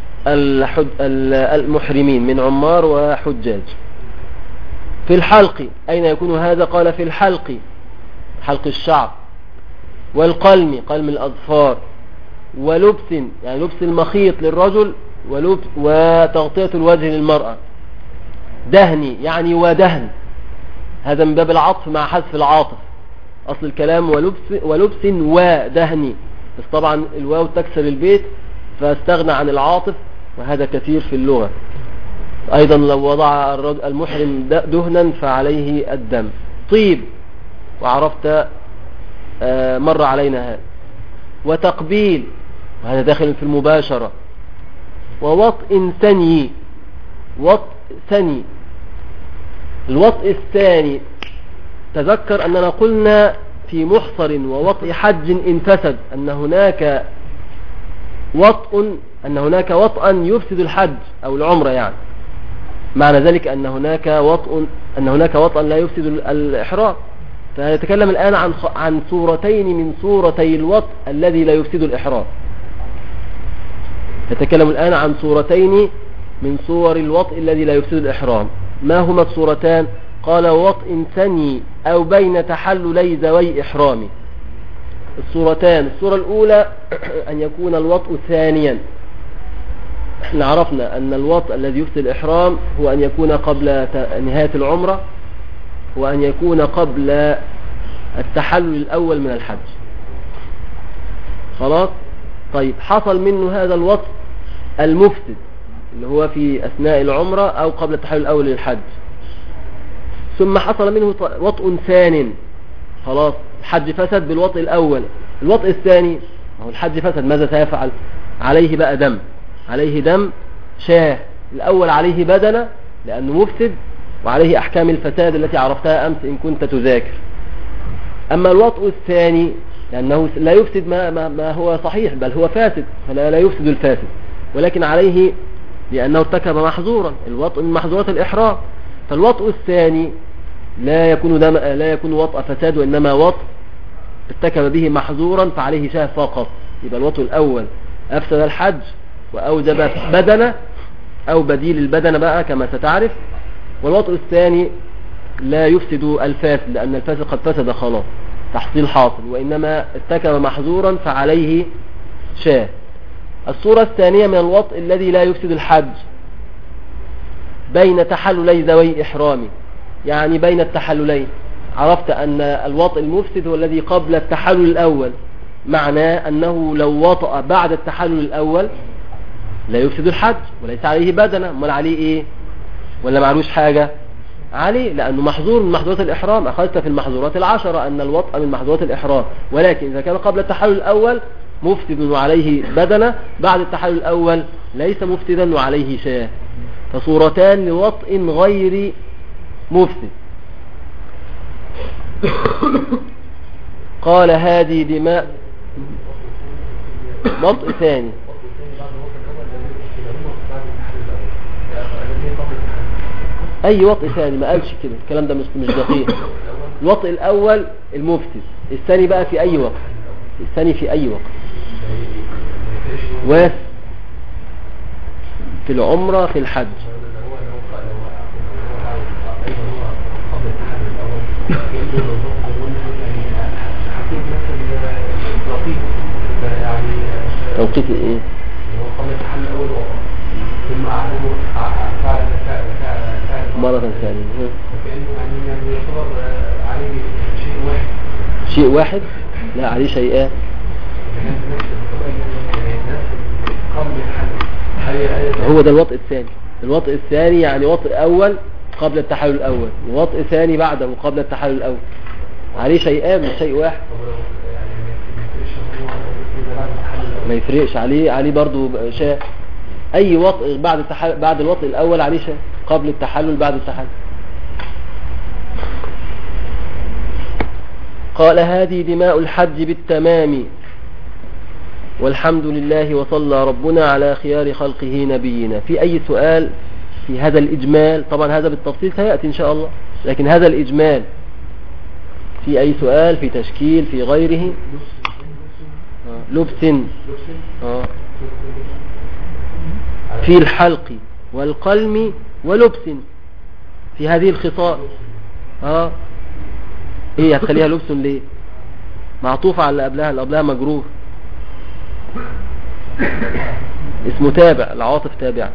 المحرمين من عمار وحجاج. في الحلق أين يكون هذا؟ قال في الحلق، حلق الشعر، والقلم قلم الأظفار، ولبس يعني لبس المخيط للرجل، وتغطية الوجه للمرأة، دهن يعني ودهن. هذا من باب العطف مع حذف العاطف. أصل الكلام ولبس ودهن، بس طبعا الواو تكسر البيت فاستغنى عن العاطف، وهذا كثير في اللغة. أيضا لو وضع المحرم دهنا فعليه الدم. طيب وعرفت مر علينا هذا. وتقبيل وهذا داخل في المباشرة. ووطء ثني، وطء ثني. الوطء الثاني تذكر أننا قلنا في محصر ووطء حج إن فسد أن هناك وطئا يفسد الحج أو العمرة. يعني معنى ذلك أن هناك وطئا لا يفسد الإحرام. فنتكلم الآن عن صورتين من صورتي الوطء الذي لا يفسد الإحرام. نتكلم الآن عن صورتين من صور الوطء الذي لا يفسد الإحرام. ما هما الصورتان؟ قال وطء ثني أو بين تحللي ذوي إحرام. الصورتان، الصورة الأولى أن يكون الوطء ثانيا. احنا عرفنا أن الوطء الذي يفسد الإحرام هو أن يكون قبل نهاية العمرة، وأن يكون قبل التحلل الأول من الحج. خلاص؟ طيب حصل منه هذا الوطء المفسد اللي هو في أثناء العمرة أو قبل التحلل الأول للحج، ثم حصل منه وطء ثان. خلاص الحج فسد بالوطء الأول. الوطء الثاني هو الحج فسد، ماذا سيفعل؟ عليه بقى دم، عليه دم شاه. الأول عليه بدنة لأنه مفسد، وعليه أحكام الفساد التي عرفتها أمس إن كنت تذاكر. أما الوطء الثاني لأنه لا يفسد ما هو صحيح، بل هو فاسد، فلا لا يفسد الفاسد، ولكن عليه لأنه ارتكب محظورا. الوطء من محظورات الإحرام، فالوطء الثاني لا يكون وطء فساد، وإنما وطء ارتكب به محظورا فعليه شاه فقط. يبقى الوطء الأول أفسد الحج وأوجب بدنة أو بديل البدنة بقى كما ستعرف، والوطء الثاني لا يفسد الفاسد، لأن الفاسد قد فسد خلاص تحصيل حاصل، وإنما ارتكب محظورا فعليه شاه. الصورة الثانية من الوطء الذي لا يفسد الحج بين تحللي ذوي إحرام، يعني بين التحللين. عرفت أن الوطء المفسد هو الذي قبل التحلل الأول، معناه أنه لو وطأ بعد التحلل الأول لا يفسد الحج وليس عليه بدنة، امال عليه إيه؟ ولا معلوش حاجة عليه، لأنه محظور من محظورات الإحرام. أخذت في المحظورات 10 أن الوطء من محظورات الإحرام، ولكن إذا كان قبل التحلل الأول مفسد وعليه بدنة، بعد التحلل الأول ليس مفسدا وعليه شاه. فصورتان لوطء غير مفسد. قال هذه دماء وطء ثاني. أي وطء ثاني؟ ما قالش كده، الكلام ده مش دقيق. الوطء الأول المفسد، الثاني بقى في أي وقت، الثاني في أي وقت، وفي العمرة في الحج. توقيت ايه؟ مرة ثانية يعني يعتبر عليه شيء واحد، لا عليه شيئان. هو ده الوطء الثاني. الوطء الثاني يعني وطء أول قبل التحلل الأول، ووطء ثاني بعده قبل التحلل الأول، عليه شيئان مش شيء واحد. ما يفرقش عليه برضو شيء. أي وطء بعد الوطء الأول عليه شيء، قبل التحلل بعد التحلل. قال هذه دماء الحج بالتمام، والحمد لله وصلى ربنا على خيار خلقه نبينا. في أي سؤال في هذا الإجمال؟ طبعا هذا بالتفصيل سيأتي إن شاء الله، لكن هذا الإجمال في أي سؤال في تشكيل في غيره؟ لبس في الحلق والقلم ولبس، في هذه الخصال. ايه هتخليها لبس ليه؟ معطوف على اللي قبلها مجرور، اسمه تابع، العاطف تابع.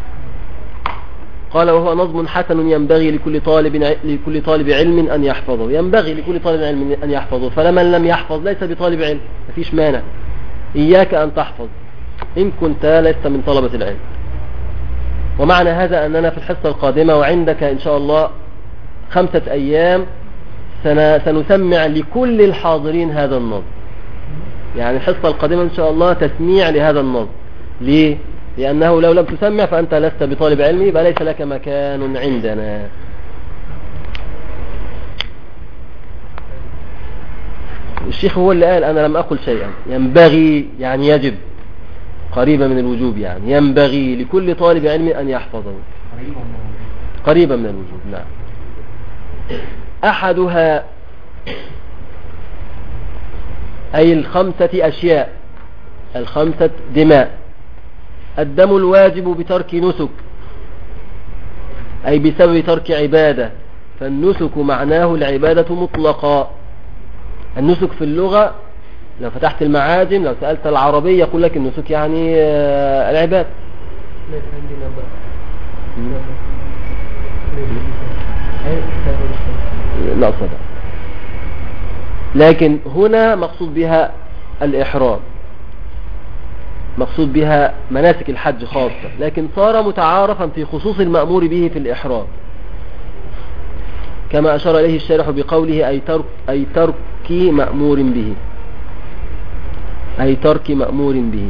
قال وهو نظم حسن ينبغي لكل طالب علم أن يحفظه. ينبغي لكل طالب علم أن يحفظه، فلمن لم يحفظ ليس بطالب علم، مفيش مانع. إياك أن تحفظ إن كنت لست من طلبة العلم. ومعنى هذا أننا في الحصة القادمة وعندك إن شاء الله 5 أيام سنسمع لكل الحاضرين هذا النظم. يعني الحصة القادمة إن شاء الله تسميع لهذا النظم. ليه؟ لأنه لو لم تسمع فأنت لست بطالب علم، يبقى ليس لك مكان عندنا. الشيخ هو اللي قال، أنا لم أقل شيئا. ينبغي يعني يجب، قريبة من الوجوب، يعني ينبغي لكل طالب علم أن يحفظه. قريبة من الوجوب، نعم. أحدها أي 5 أشياء، 5 دماء. الدم الواجب بترك نسك، أي بسبب ترك عبادة، فالنسك معناه العبادة مطلقا. النسك في اللغة لو فتحت المعاجم، لو سألت العربي يقول لك النسك يعني العبادة. لا صدق، لكن هنا مقصود بها الإحرام، مقصود بها مناسك الحج خاصة، لكن صار متعارفا في خصوص المأمور به في الإحرام، كما أشار إليه الشارح بقوله أي ترك مأمور به، أي ترك مأمور به.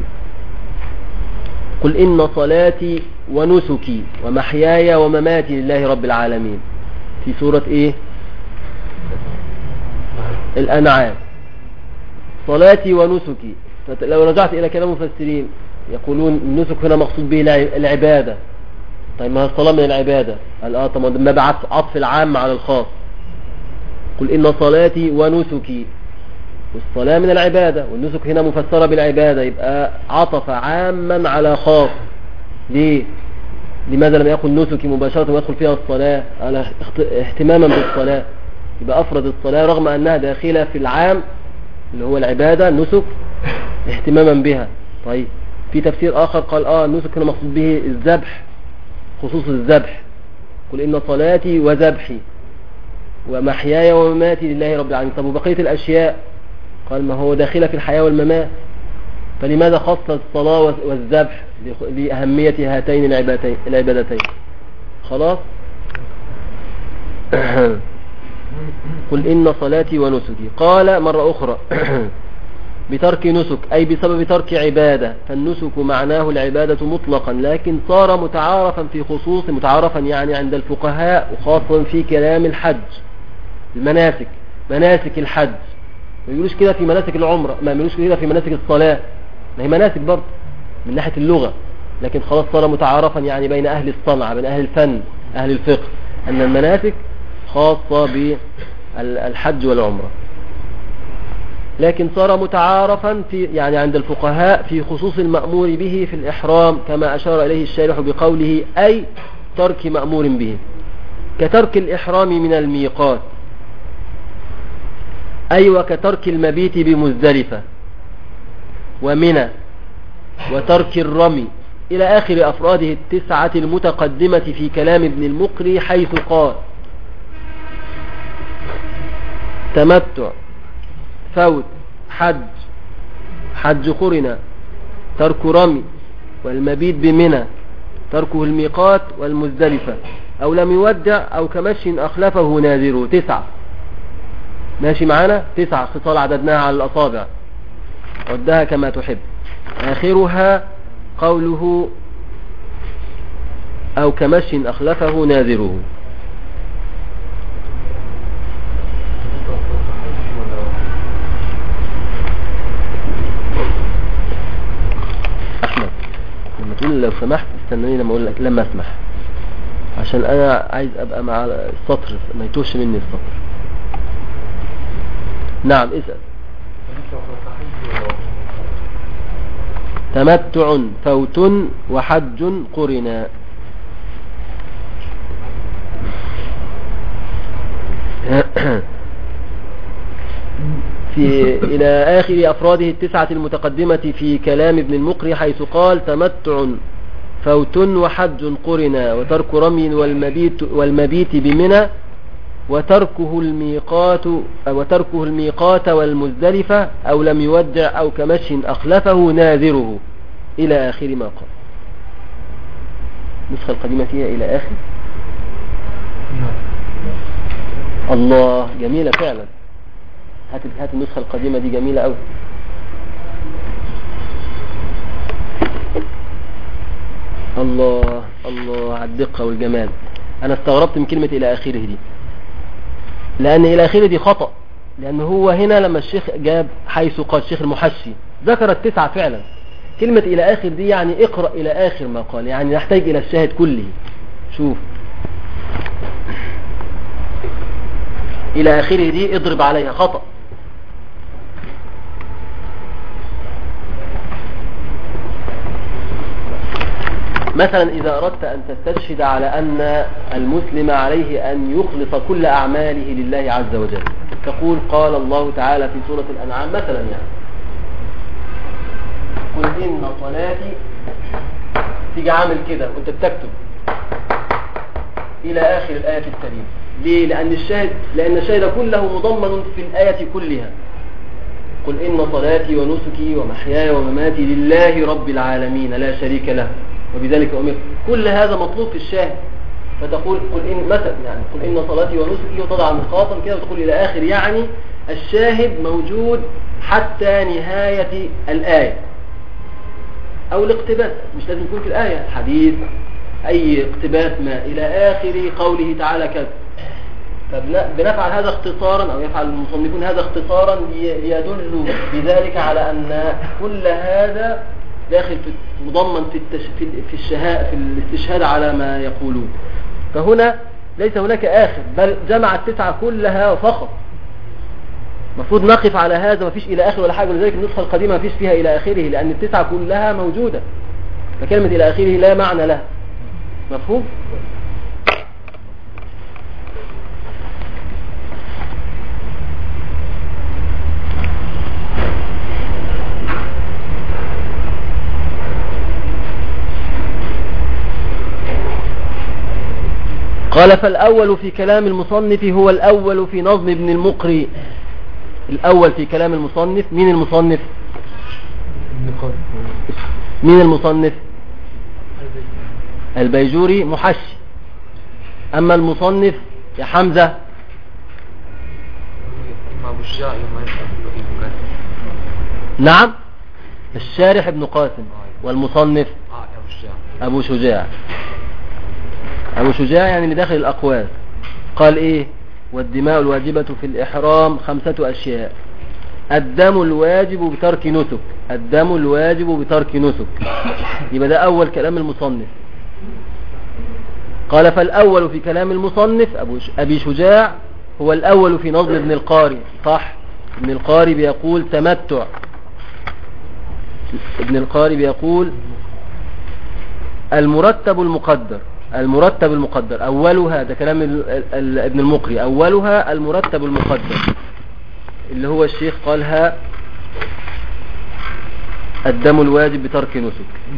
قل إن صلاتي ونسكي ومحياي ومماتي لله رب العالمين، في سورة إيه؟ الأنعام. صلاتي ونسكي. لو رجعت إلى كلام المفسرين يقولون النسك هنا مقصود به العبادة. طيب ما الصلاة من العبادة؟ قال طب ما بعت عطف العام على الخاص. قل إن صلاتي ونسكي، والصلاة من العبادة والنسك هنا مفسرة بالعبادة، يبقى عطف عاما على خاص. ليه؟ لماذا لم يقل نسكي مباشرة ويدخل فيها الصلاة؟ على اهتماما بالصلاة، يبقى أفرد الصلاة رغم أنها داخلة في العام اللي هو العبادة النسك اهتماما بها. طيب في تفسير آخر قال النسك هنا مقصود به الذبح، خصوص الذبح. قل إن صلاتي وذبحي ومحياي ومماتي لله رب العالمين. طب وبقية الأشياء؟ قال ما هو داخلة في الحياة والممات، فلماذا خص الصلاة والذبح لأهمية هاتين العبادتين؟ خلاص. قل إن صلاتي ونسكي. قال مرة أخرى بترك نسك أي بسبب ترك عبادة، فالنسك معناه العبادة مطلقا، لكن صار متعارفا في خصوص، متعارفا يعني عند الفقهاء وخاصة في كلام الحج، المناسك، مناسك الحج. ما يقولوش كده في مناسك العمرة، ما يقولوش كده في مناسك الصلاة، ما هي مناسك برضه من ناحية اللغة، لكن خلاص صار متعارفا يعني بين أهل الصنعة، بين أهل الفن، أهل الفقه، أن المناسك خاصة بالحج والعمرة. لكن صار متعارفا في يعني عند الفقهاء في خصوص المأمور به في الإحرام، كما أشار إليه الشارح بقوله أي ترك مأمور به، كترك الإحرام من الميقات، أي وكترك المبيت بمزدلفة ومنى وترك الرمي إلى آخر أفراده التسعة المتقدمة في كلام ابن المقري، حيث قال تمتع، فوت، حج قرن، ترك رمي، والمبيت بمنى، تركه الميقات والمزدلفة، أو لم يودع، أو كمشي أخلفه ناذره. 9 ماشي معنا، 9 خصال عددناها على الأصابع، ودها كما تحب. آخرها قوله أو كمشي أخلفه ناذره. أحمد لما تقول لو سمحت استناني لما أقول لك لما أسمح، عشان أنا عايز أبقى مع السطر ما يتوش مني السطر. نعم اسأل. تمتع، فوت، وحج قرنا. إلى آخر أفراده التسعة المتقدمة في كلام ابن المقري، حيث قال تمتع، فوت، وحج قرنا، وترك رمي والمبيت بمنى، وتركه الميقات والمزدلفة، أو لم يودع، أو كمشي أخلفه ناذره، إلى آخر ما قال. النسخة القديمة فيها إلى آخر. الله، جميلة فعلا. هات النسخة القديمة دي جميلة أوي. الله الله على الدقة والجمال. أنا استغربت من كلمة إلى آخره دي، لأن إلى آخره دي خطأ، لأن هو هنا لما الشيخ جاب حيث قال الشيخ المحشي ذكر 9 فعلا. كلمة إلى آخر دي يعني اقرأ إلى آخر ما قال، يعني نحتاج إلى الشاهد كله. شوف إلى آخره دي اضرب عليها خطأ. مثلا إذا أردت أن تستشهد على أن المسلم عليه أن يخلص كل أعماله لله عز وجل، تقول قال الله تعالى في سورة الأنعام مثلا، يعني قل إن صلاتي، تيجي عامل كده وانت بتكتب إلى آخر الآية الكريمة. ليه؟ لأن الشاهد كله مضمن في الآية كلها. قل إن صلاتي ونسكي ومحياي ومماتي لله رب العالمين لا شريك له وبذلك أمرت. كل هذا مطلوب في الشاهد، فتقول قل إن مثلا، يعني قل إن صلاتي ونسكي، وتضع نقاطا كده وتقول إلى آخر، يعني الشاهد موجود حتى نهاية الآية أو الاقتباس، مش لازم يكون في الآية، حديث، أي اقتباس ما إلى آخر قوله تعالى كذا. فبنفعل هذا اختصارا أو يفعل المصنفون هذا اختصارا ليدلوا بذلك على أن كل هذا داخل مضمن في الاستشهاد على ما يقولون. فهنا ليس هناك آخر، بل جمع التسعة كلها فقط. مفروض نقف على هذا، ما فيش إلى آخر ولا حاجة، ولذلك النسخة القديمة ما فيش فيها إلى آخره، لأن التسعة كلها موجودة، فكلمة إلى آخره لا معنى لها. مفهوم؟ قال فالأول في كلام المصنف هو الأول في نظم ابن المقري. الأول في كلام المصنف. مين المصنف؟ مين المصنف؟ البيجوري محشي. أما المصنف يا حمزة نعم الشارح ابن قاسم، والمصنف أبو شجاع. أبو شجاع يعني اللي داخل الأقوال. قال إيه؟ والدماء الواجبة في الإحرام 5 أشياء: الدم الواجب بترك نسك. الدم الواجب بترك نسك. يبقى ده أول كلام المصنف. قال فالأول في كلام المصنف أبي شجاع هو الأول في نظم ابن القاري. صح، ابن القاري بيقول تمتع. ابن القاري بيقول المرتب المقدر. المرتب المقدر أولها، ده كلام ابن المقري، أولها المرتب المقدر اللي هو الشيخ قالها الدم الواجب بترك نسك،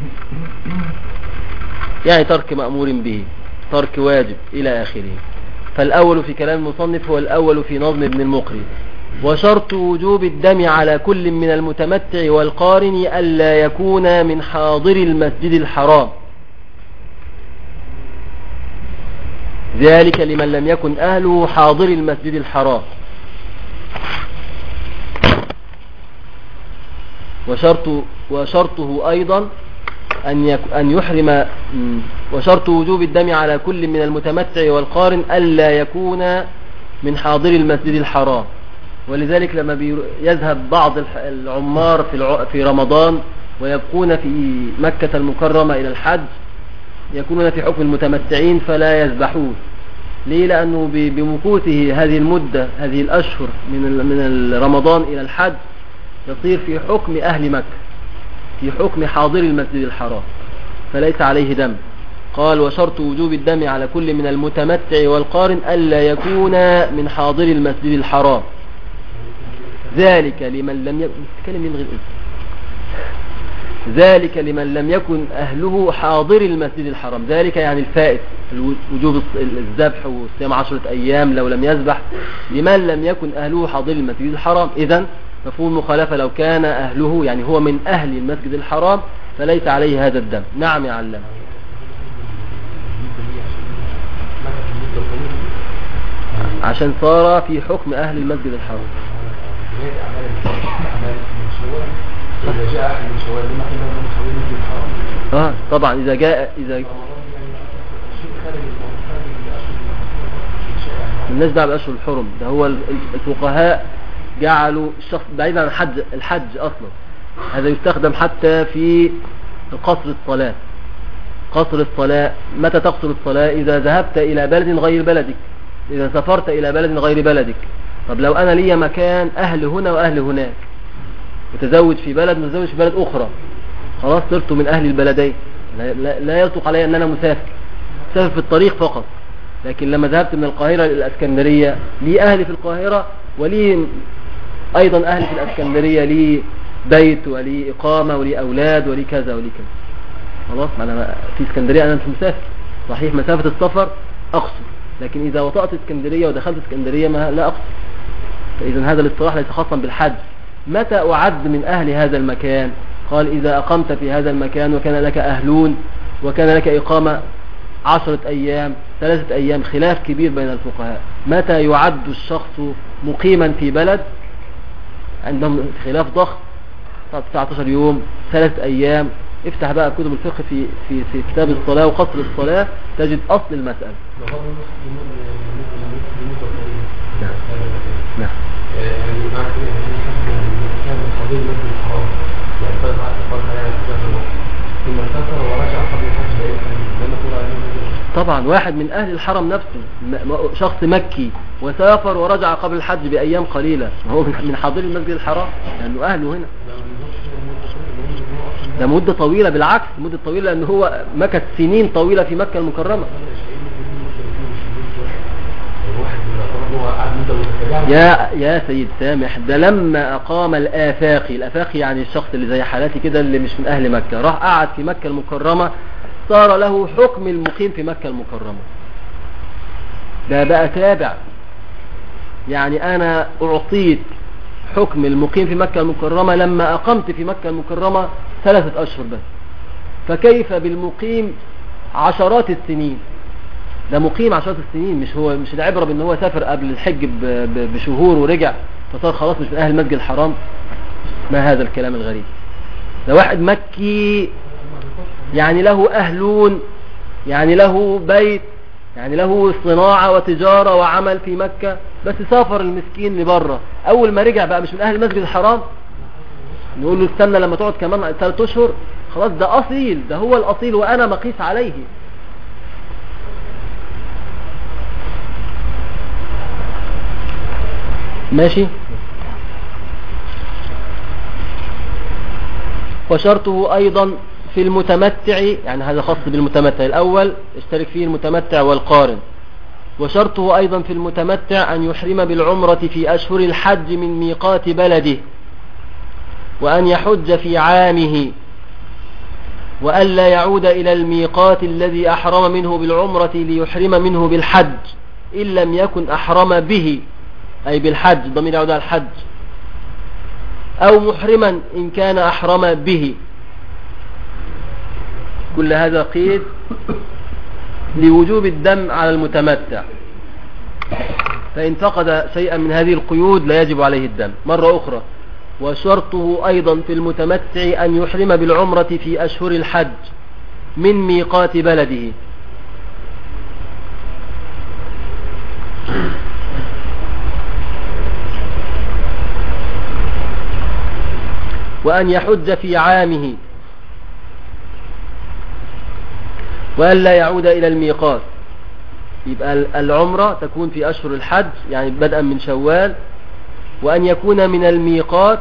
يعني ترك مأمور به، ترك واجب إلى آخره. فالأول في كلام المصنف هو الأول في نظم ابن المقري. وشرط وجوب الدم على كل من المتمتع والقارن ألا يكون من حاضر المسجد الحرام، ذلك لمن لم يكن أهله حاضر المسجد الحرام. وشرطه أيضا أن يحرم. وشرط وجوب الدم على كل من المتمتع والقارن ألا يكون من حاضر المسجد الحرام. ولذلك لما يذهب بعض العمار في رمضان ويبقون في مكة المكرمة إلى الحج يكونون في حكم المتمتعين فلا يذبحون. ليه؟ لأنه بمكوثه هذه المدة، هذه الأشهر من رمضان إلى الحج يصير في حكم أهل مكة، في حكم حاضر المسجد الحرام، فليس عليه دم. قال وشرط وجوب الدم على كل من المتمتع والقارن ألا يكون من حاضر المسجد الحرام، ذلك لمن لم يكن ذلك لمن لم يكن أهله حاضر المسجد الحرام. ذلك يعني الفائت، وجوب الذبح وصيام 10 أيام لو لم يذبح، لمن لم يكن أهله حاضر المسجد الحرام. إذن مفهوم مخالفة، لو كان أهله يعني هو من أهل المسجد الحرام فليس عليه هذا الدم. نعم يا علام. عشان صار في حكم أهل المسجد الحرام. إذا جاء أحد من شوال لما حين من حوالي المسجد الحرام. طبعا إذا الناس دعوا بأشهر الحرم، ده هو الفقهاء جعلوا الشخص بعيدا عن الحج أصلا. هذا يستخدم حتى في قصر الصلاة. قصر الصلاة، متى تقصر الصلاة؟ إذا ذهبت إلى بلد غير بلدك، إذا سافرت إلى بلد غير بلدك. طب لو أنا لي مكان أهل هنا وأهل هناك، متزوج في بلد متزوج في بلد أخرى، خلاص صرت من أهل البلدين، لا يطلق علي أن أنا مسافر في الطريق فقط. لكن لما ذهبت من القاهرة إلى الأسكندرية لي أهلي في القاهرة ولي أيضا أهلي في الأسكندرية، لي بيت ولي إقامة ولي أولاد ولي كذا ولي كذا. خلاص أنا في اسكندرية أنا مش مسافر، صحيح مسافة السفر أقصر، لكن إذا وطأت اسكندرية ودخلت اسكندرية لا أقصر. فإذا هذا الاصطلاح ليس خاصا بالحج. متى أعد من أهل هذا المكان؟ قال إذا أقمت في هذا المكان وكان لك أهلون وكان لك إقامة 10 أيام 3 أيام، خلاف كبير بين الفقهاء. متى يعد الشخص مقيما في بلد؟ عندهم خلاف ضخم. 19 يوم 3 أيام. افتح بقى كتب الفقه في كتاب الصلاة وقصر الصلاة تجد أصل المسألة. طبعا واحد من أهل الحرم نفسه، شخص مكي وسافر ورجع قبل الحج بأيام قليلة، هو من حاضر المسجد الحرام لأنه أهله هنا. ده مدة طويلة، بالعكس مدة طويلة، لأن هو مكث سنين طويلة في مكة المكرمة. يا سيد سامح، ده لما أقام الآفاقي يعني الشخص اللي زي حالاتي كده اللي مش من أهل مكة، راح قعد في مكة المكرمة، صار له حكم المقيم في مكة المكرمة. ده بقى تابع، يعني أنا أعطيت حكم المقيم في مكة المكرمة لما أقمت في مكة المكرمة 3 أشهر بس، فكيف بالمقيم عشرات السنين؟ ده مقيم عشرات السنين، مش العبرة بأن هو سافر قبل الحج بشهور ورجع فصار خلاص مش من أهل المسجد الحرام. ما هذا الكلام الغريب؟ ده واحد مكي يعني له أهلون، يعني له بيت، يعني له صناعة وتجارة وعمل في مكة، بس سافر المسكين لبره، أول ما رجع بقى مش من أهل المسجد الحرام، نقول له استنى لما تقعد كمان 3 أشهر. خلاص ده أصيل، ده هو الأصيل وأنا مقيس عليه. ماشي. وشرطه أيضا في المتمتع، يعني هذا خاص بالمتمتع الأول اشترك فيه المتمتع والقارن. وشرطه أيضا في المتمتع أن يحرم بالعمرة في أشهر الحج من ميقات بلده، وأن يحج في عامه، وألا يعود إلى الميقات الذي أحرم منه بالعمرة ليحرم منه بالحج إن لم يكن أحرم به، أي بالحج، ضمير يعود على الحج، أو محرما إن كان أحرم به. كل هذا قيد لوجوب الدم على المتمتع، فإن فقد شيئا من هذه القيود لا يجب عليه الدم. مرة أخرى، وشرطه أيضا في المتمتع أن يحرم بالعمرة في أشهر الحج من ميقات بلده، وأن يحج في عامه، وأن لا يعود إلى الميقات. يبقى العمرة تكون في أشهر الحج يعني بدءا من شوال، وأن يكون من الميقات،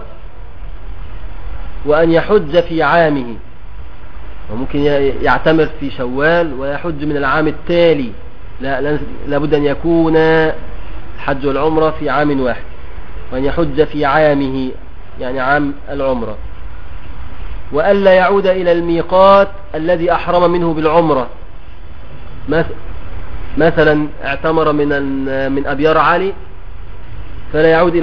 وأن يحج في عامه، وممكن يعتمر في شوال ويحج من العام التالي، لا بد أن يكون الحج والعمرة في عام واحد. وأن يحج في عامه يعني عام العمرة، وألا يعود إلى الميقات الذي أحرم منه بالعمرة. مثلا اعتمر من أبيار علي فلا يعود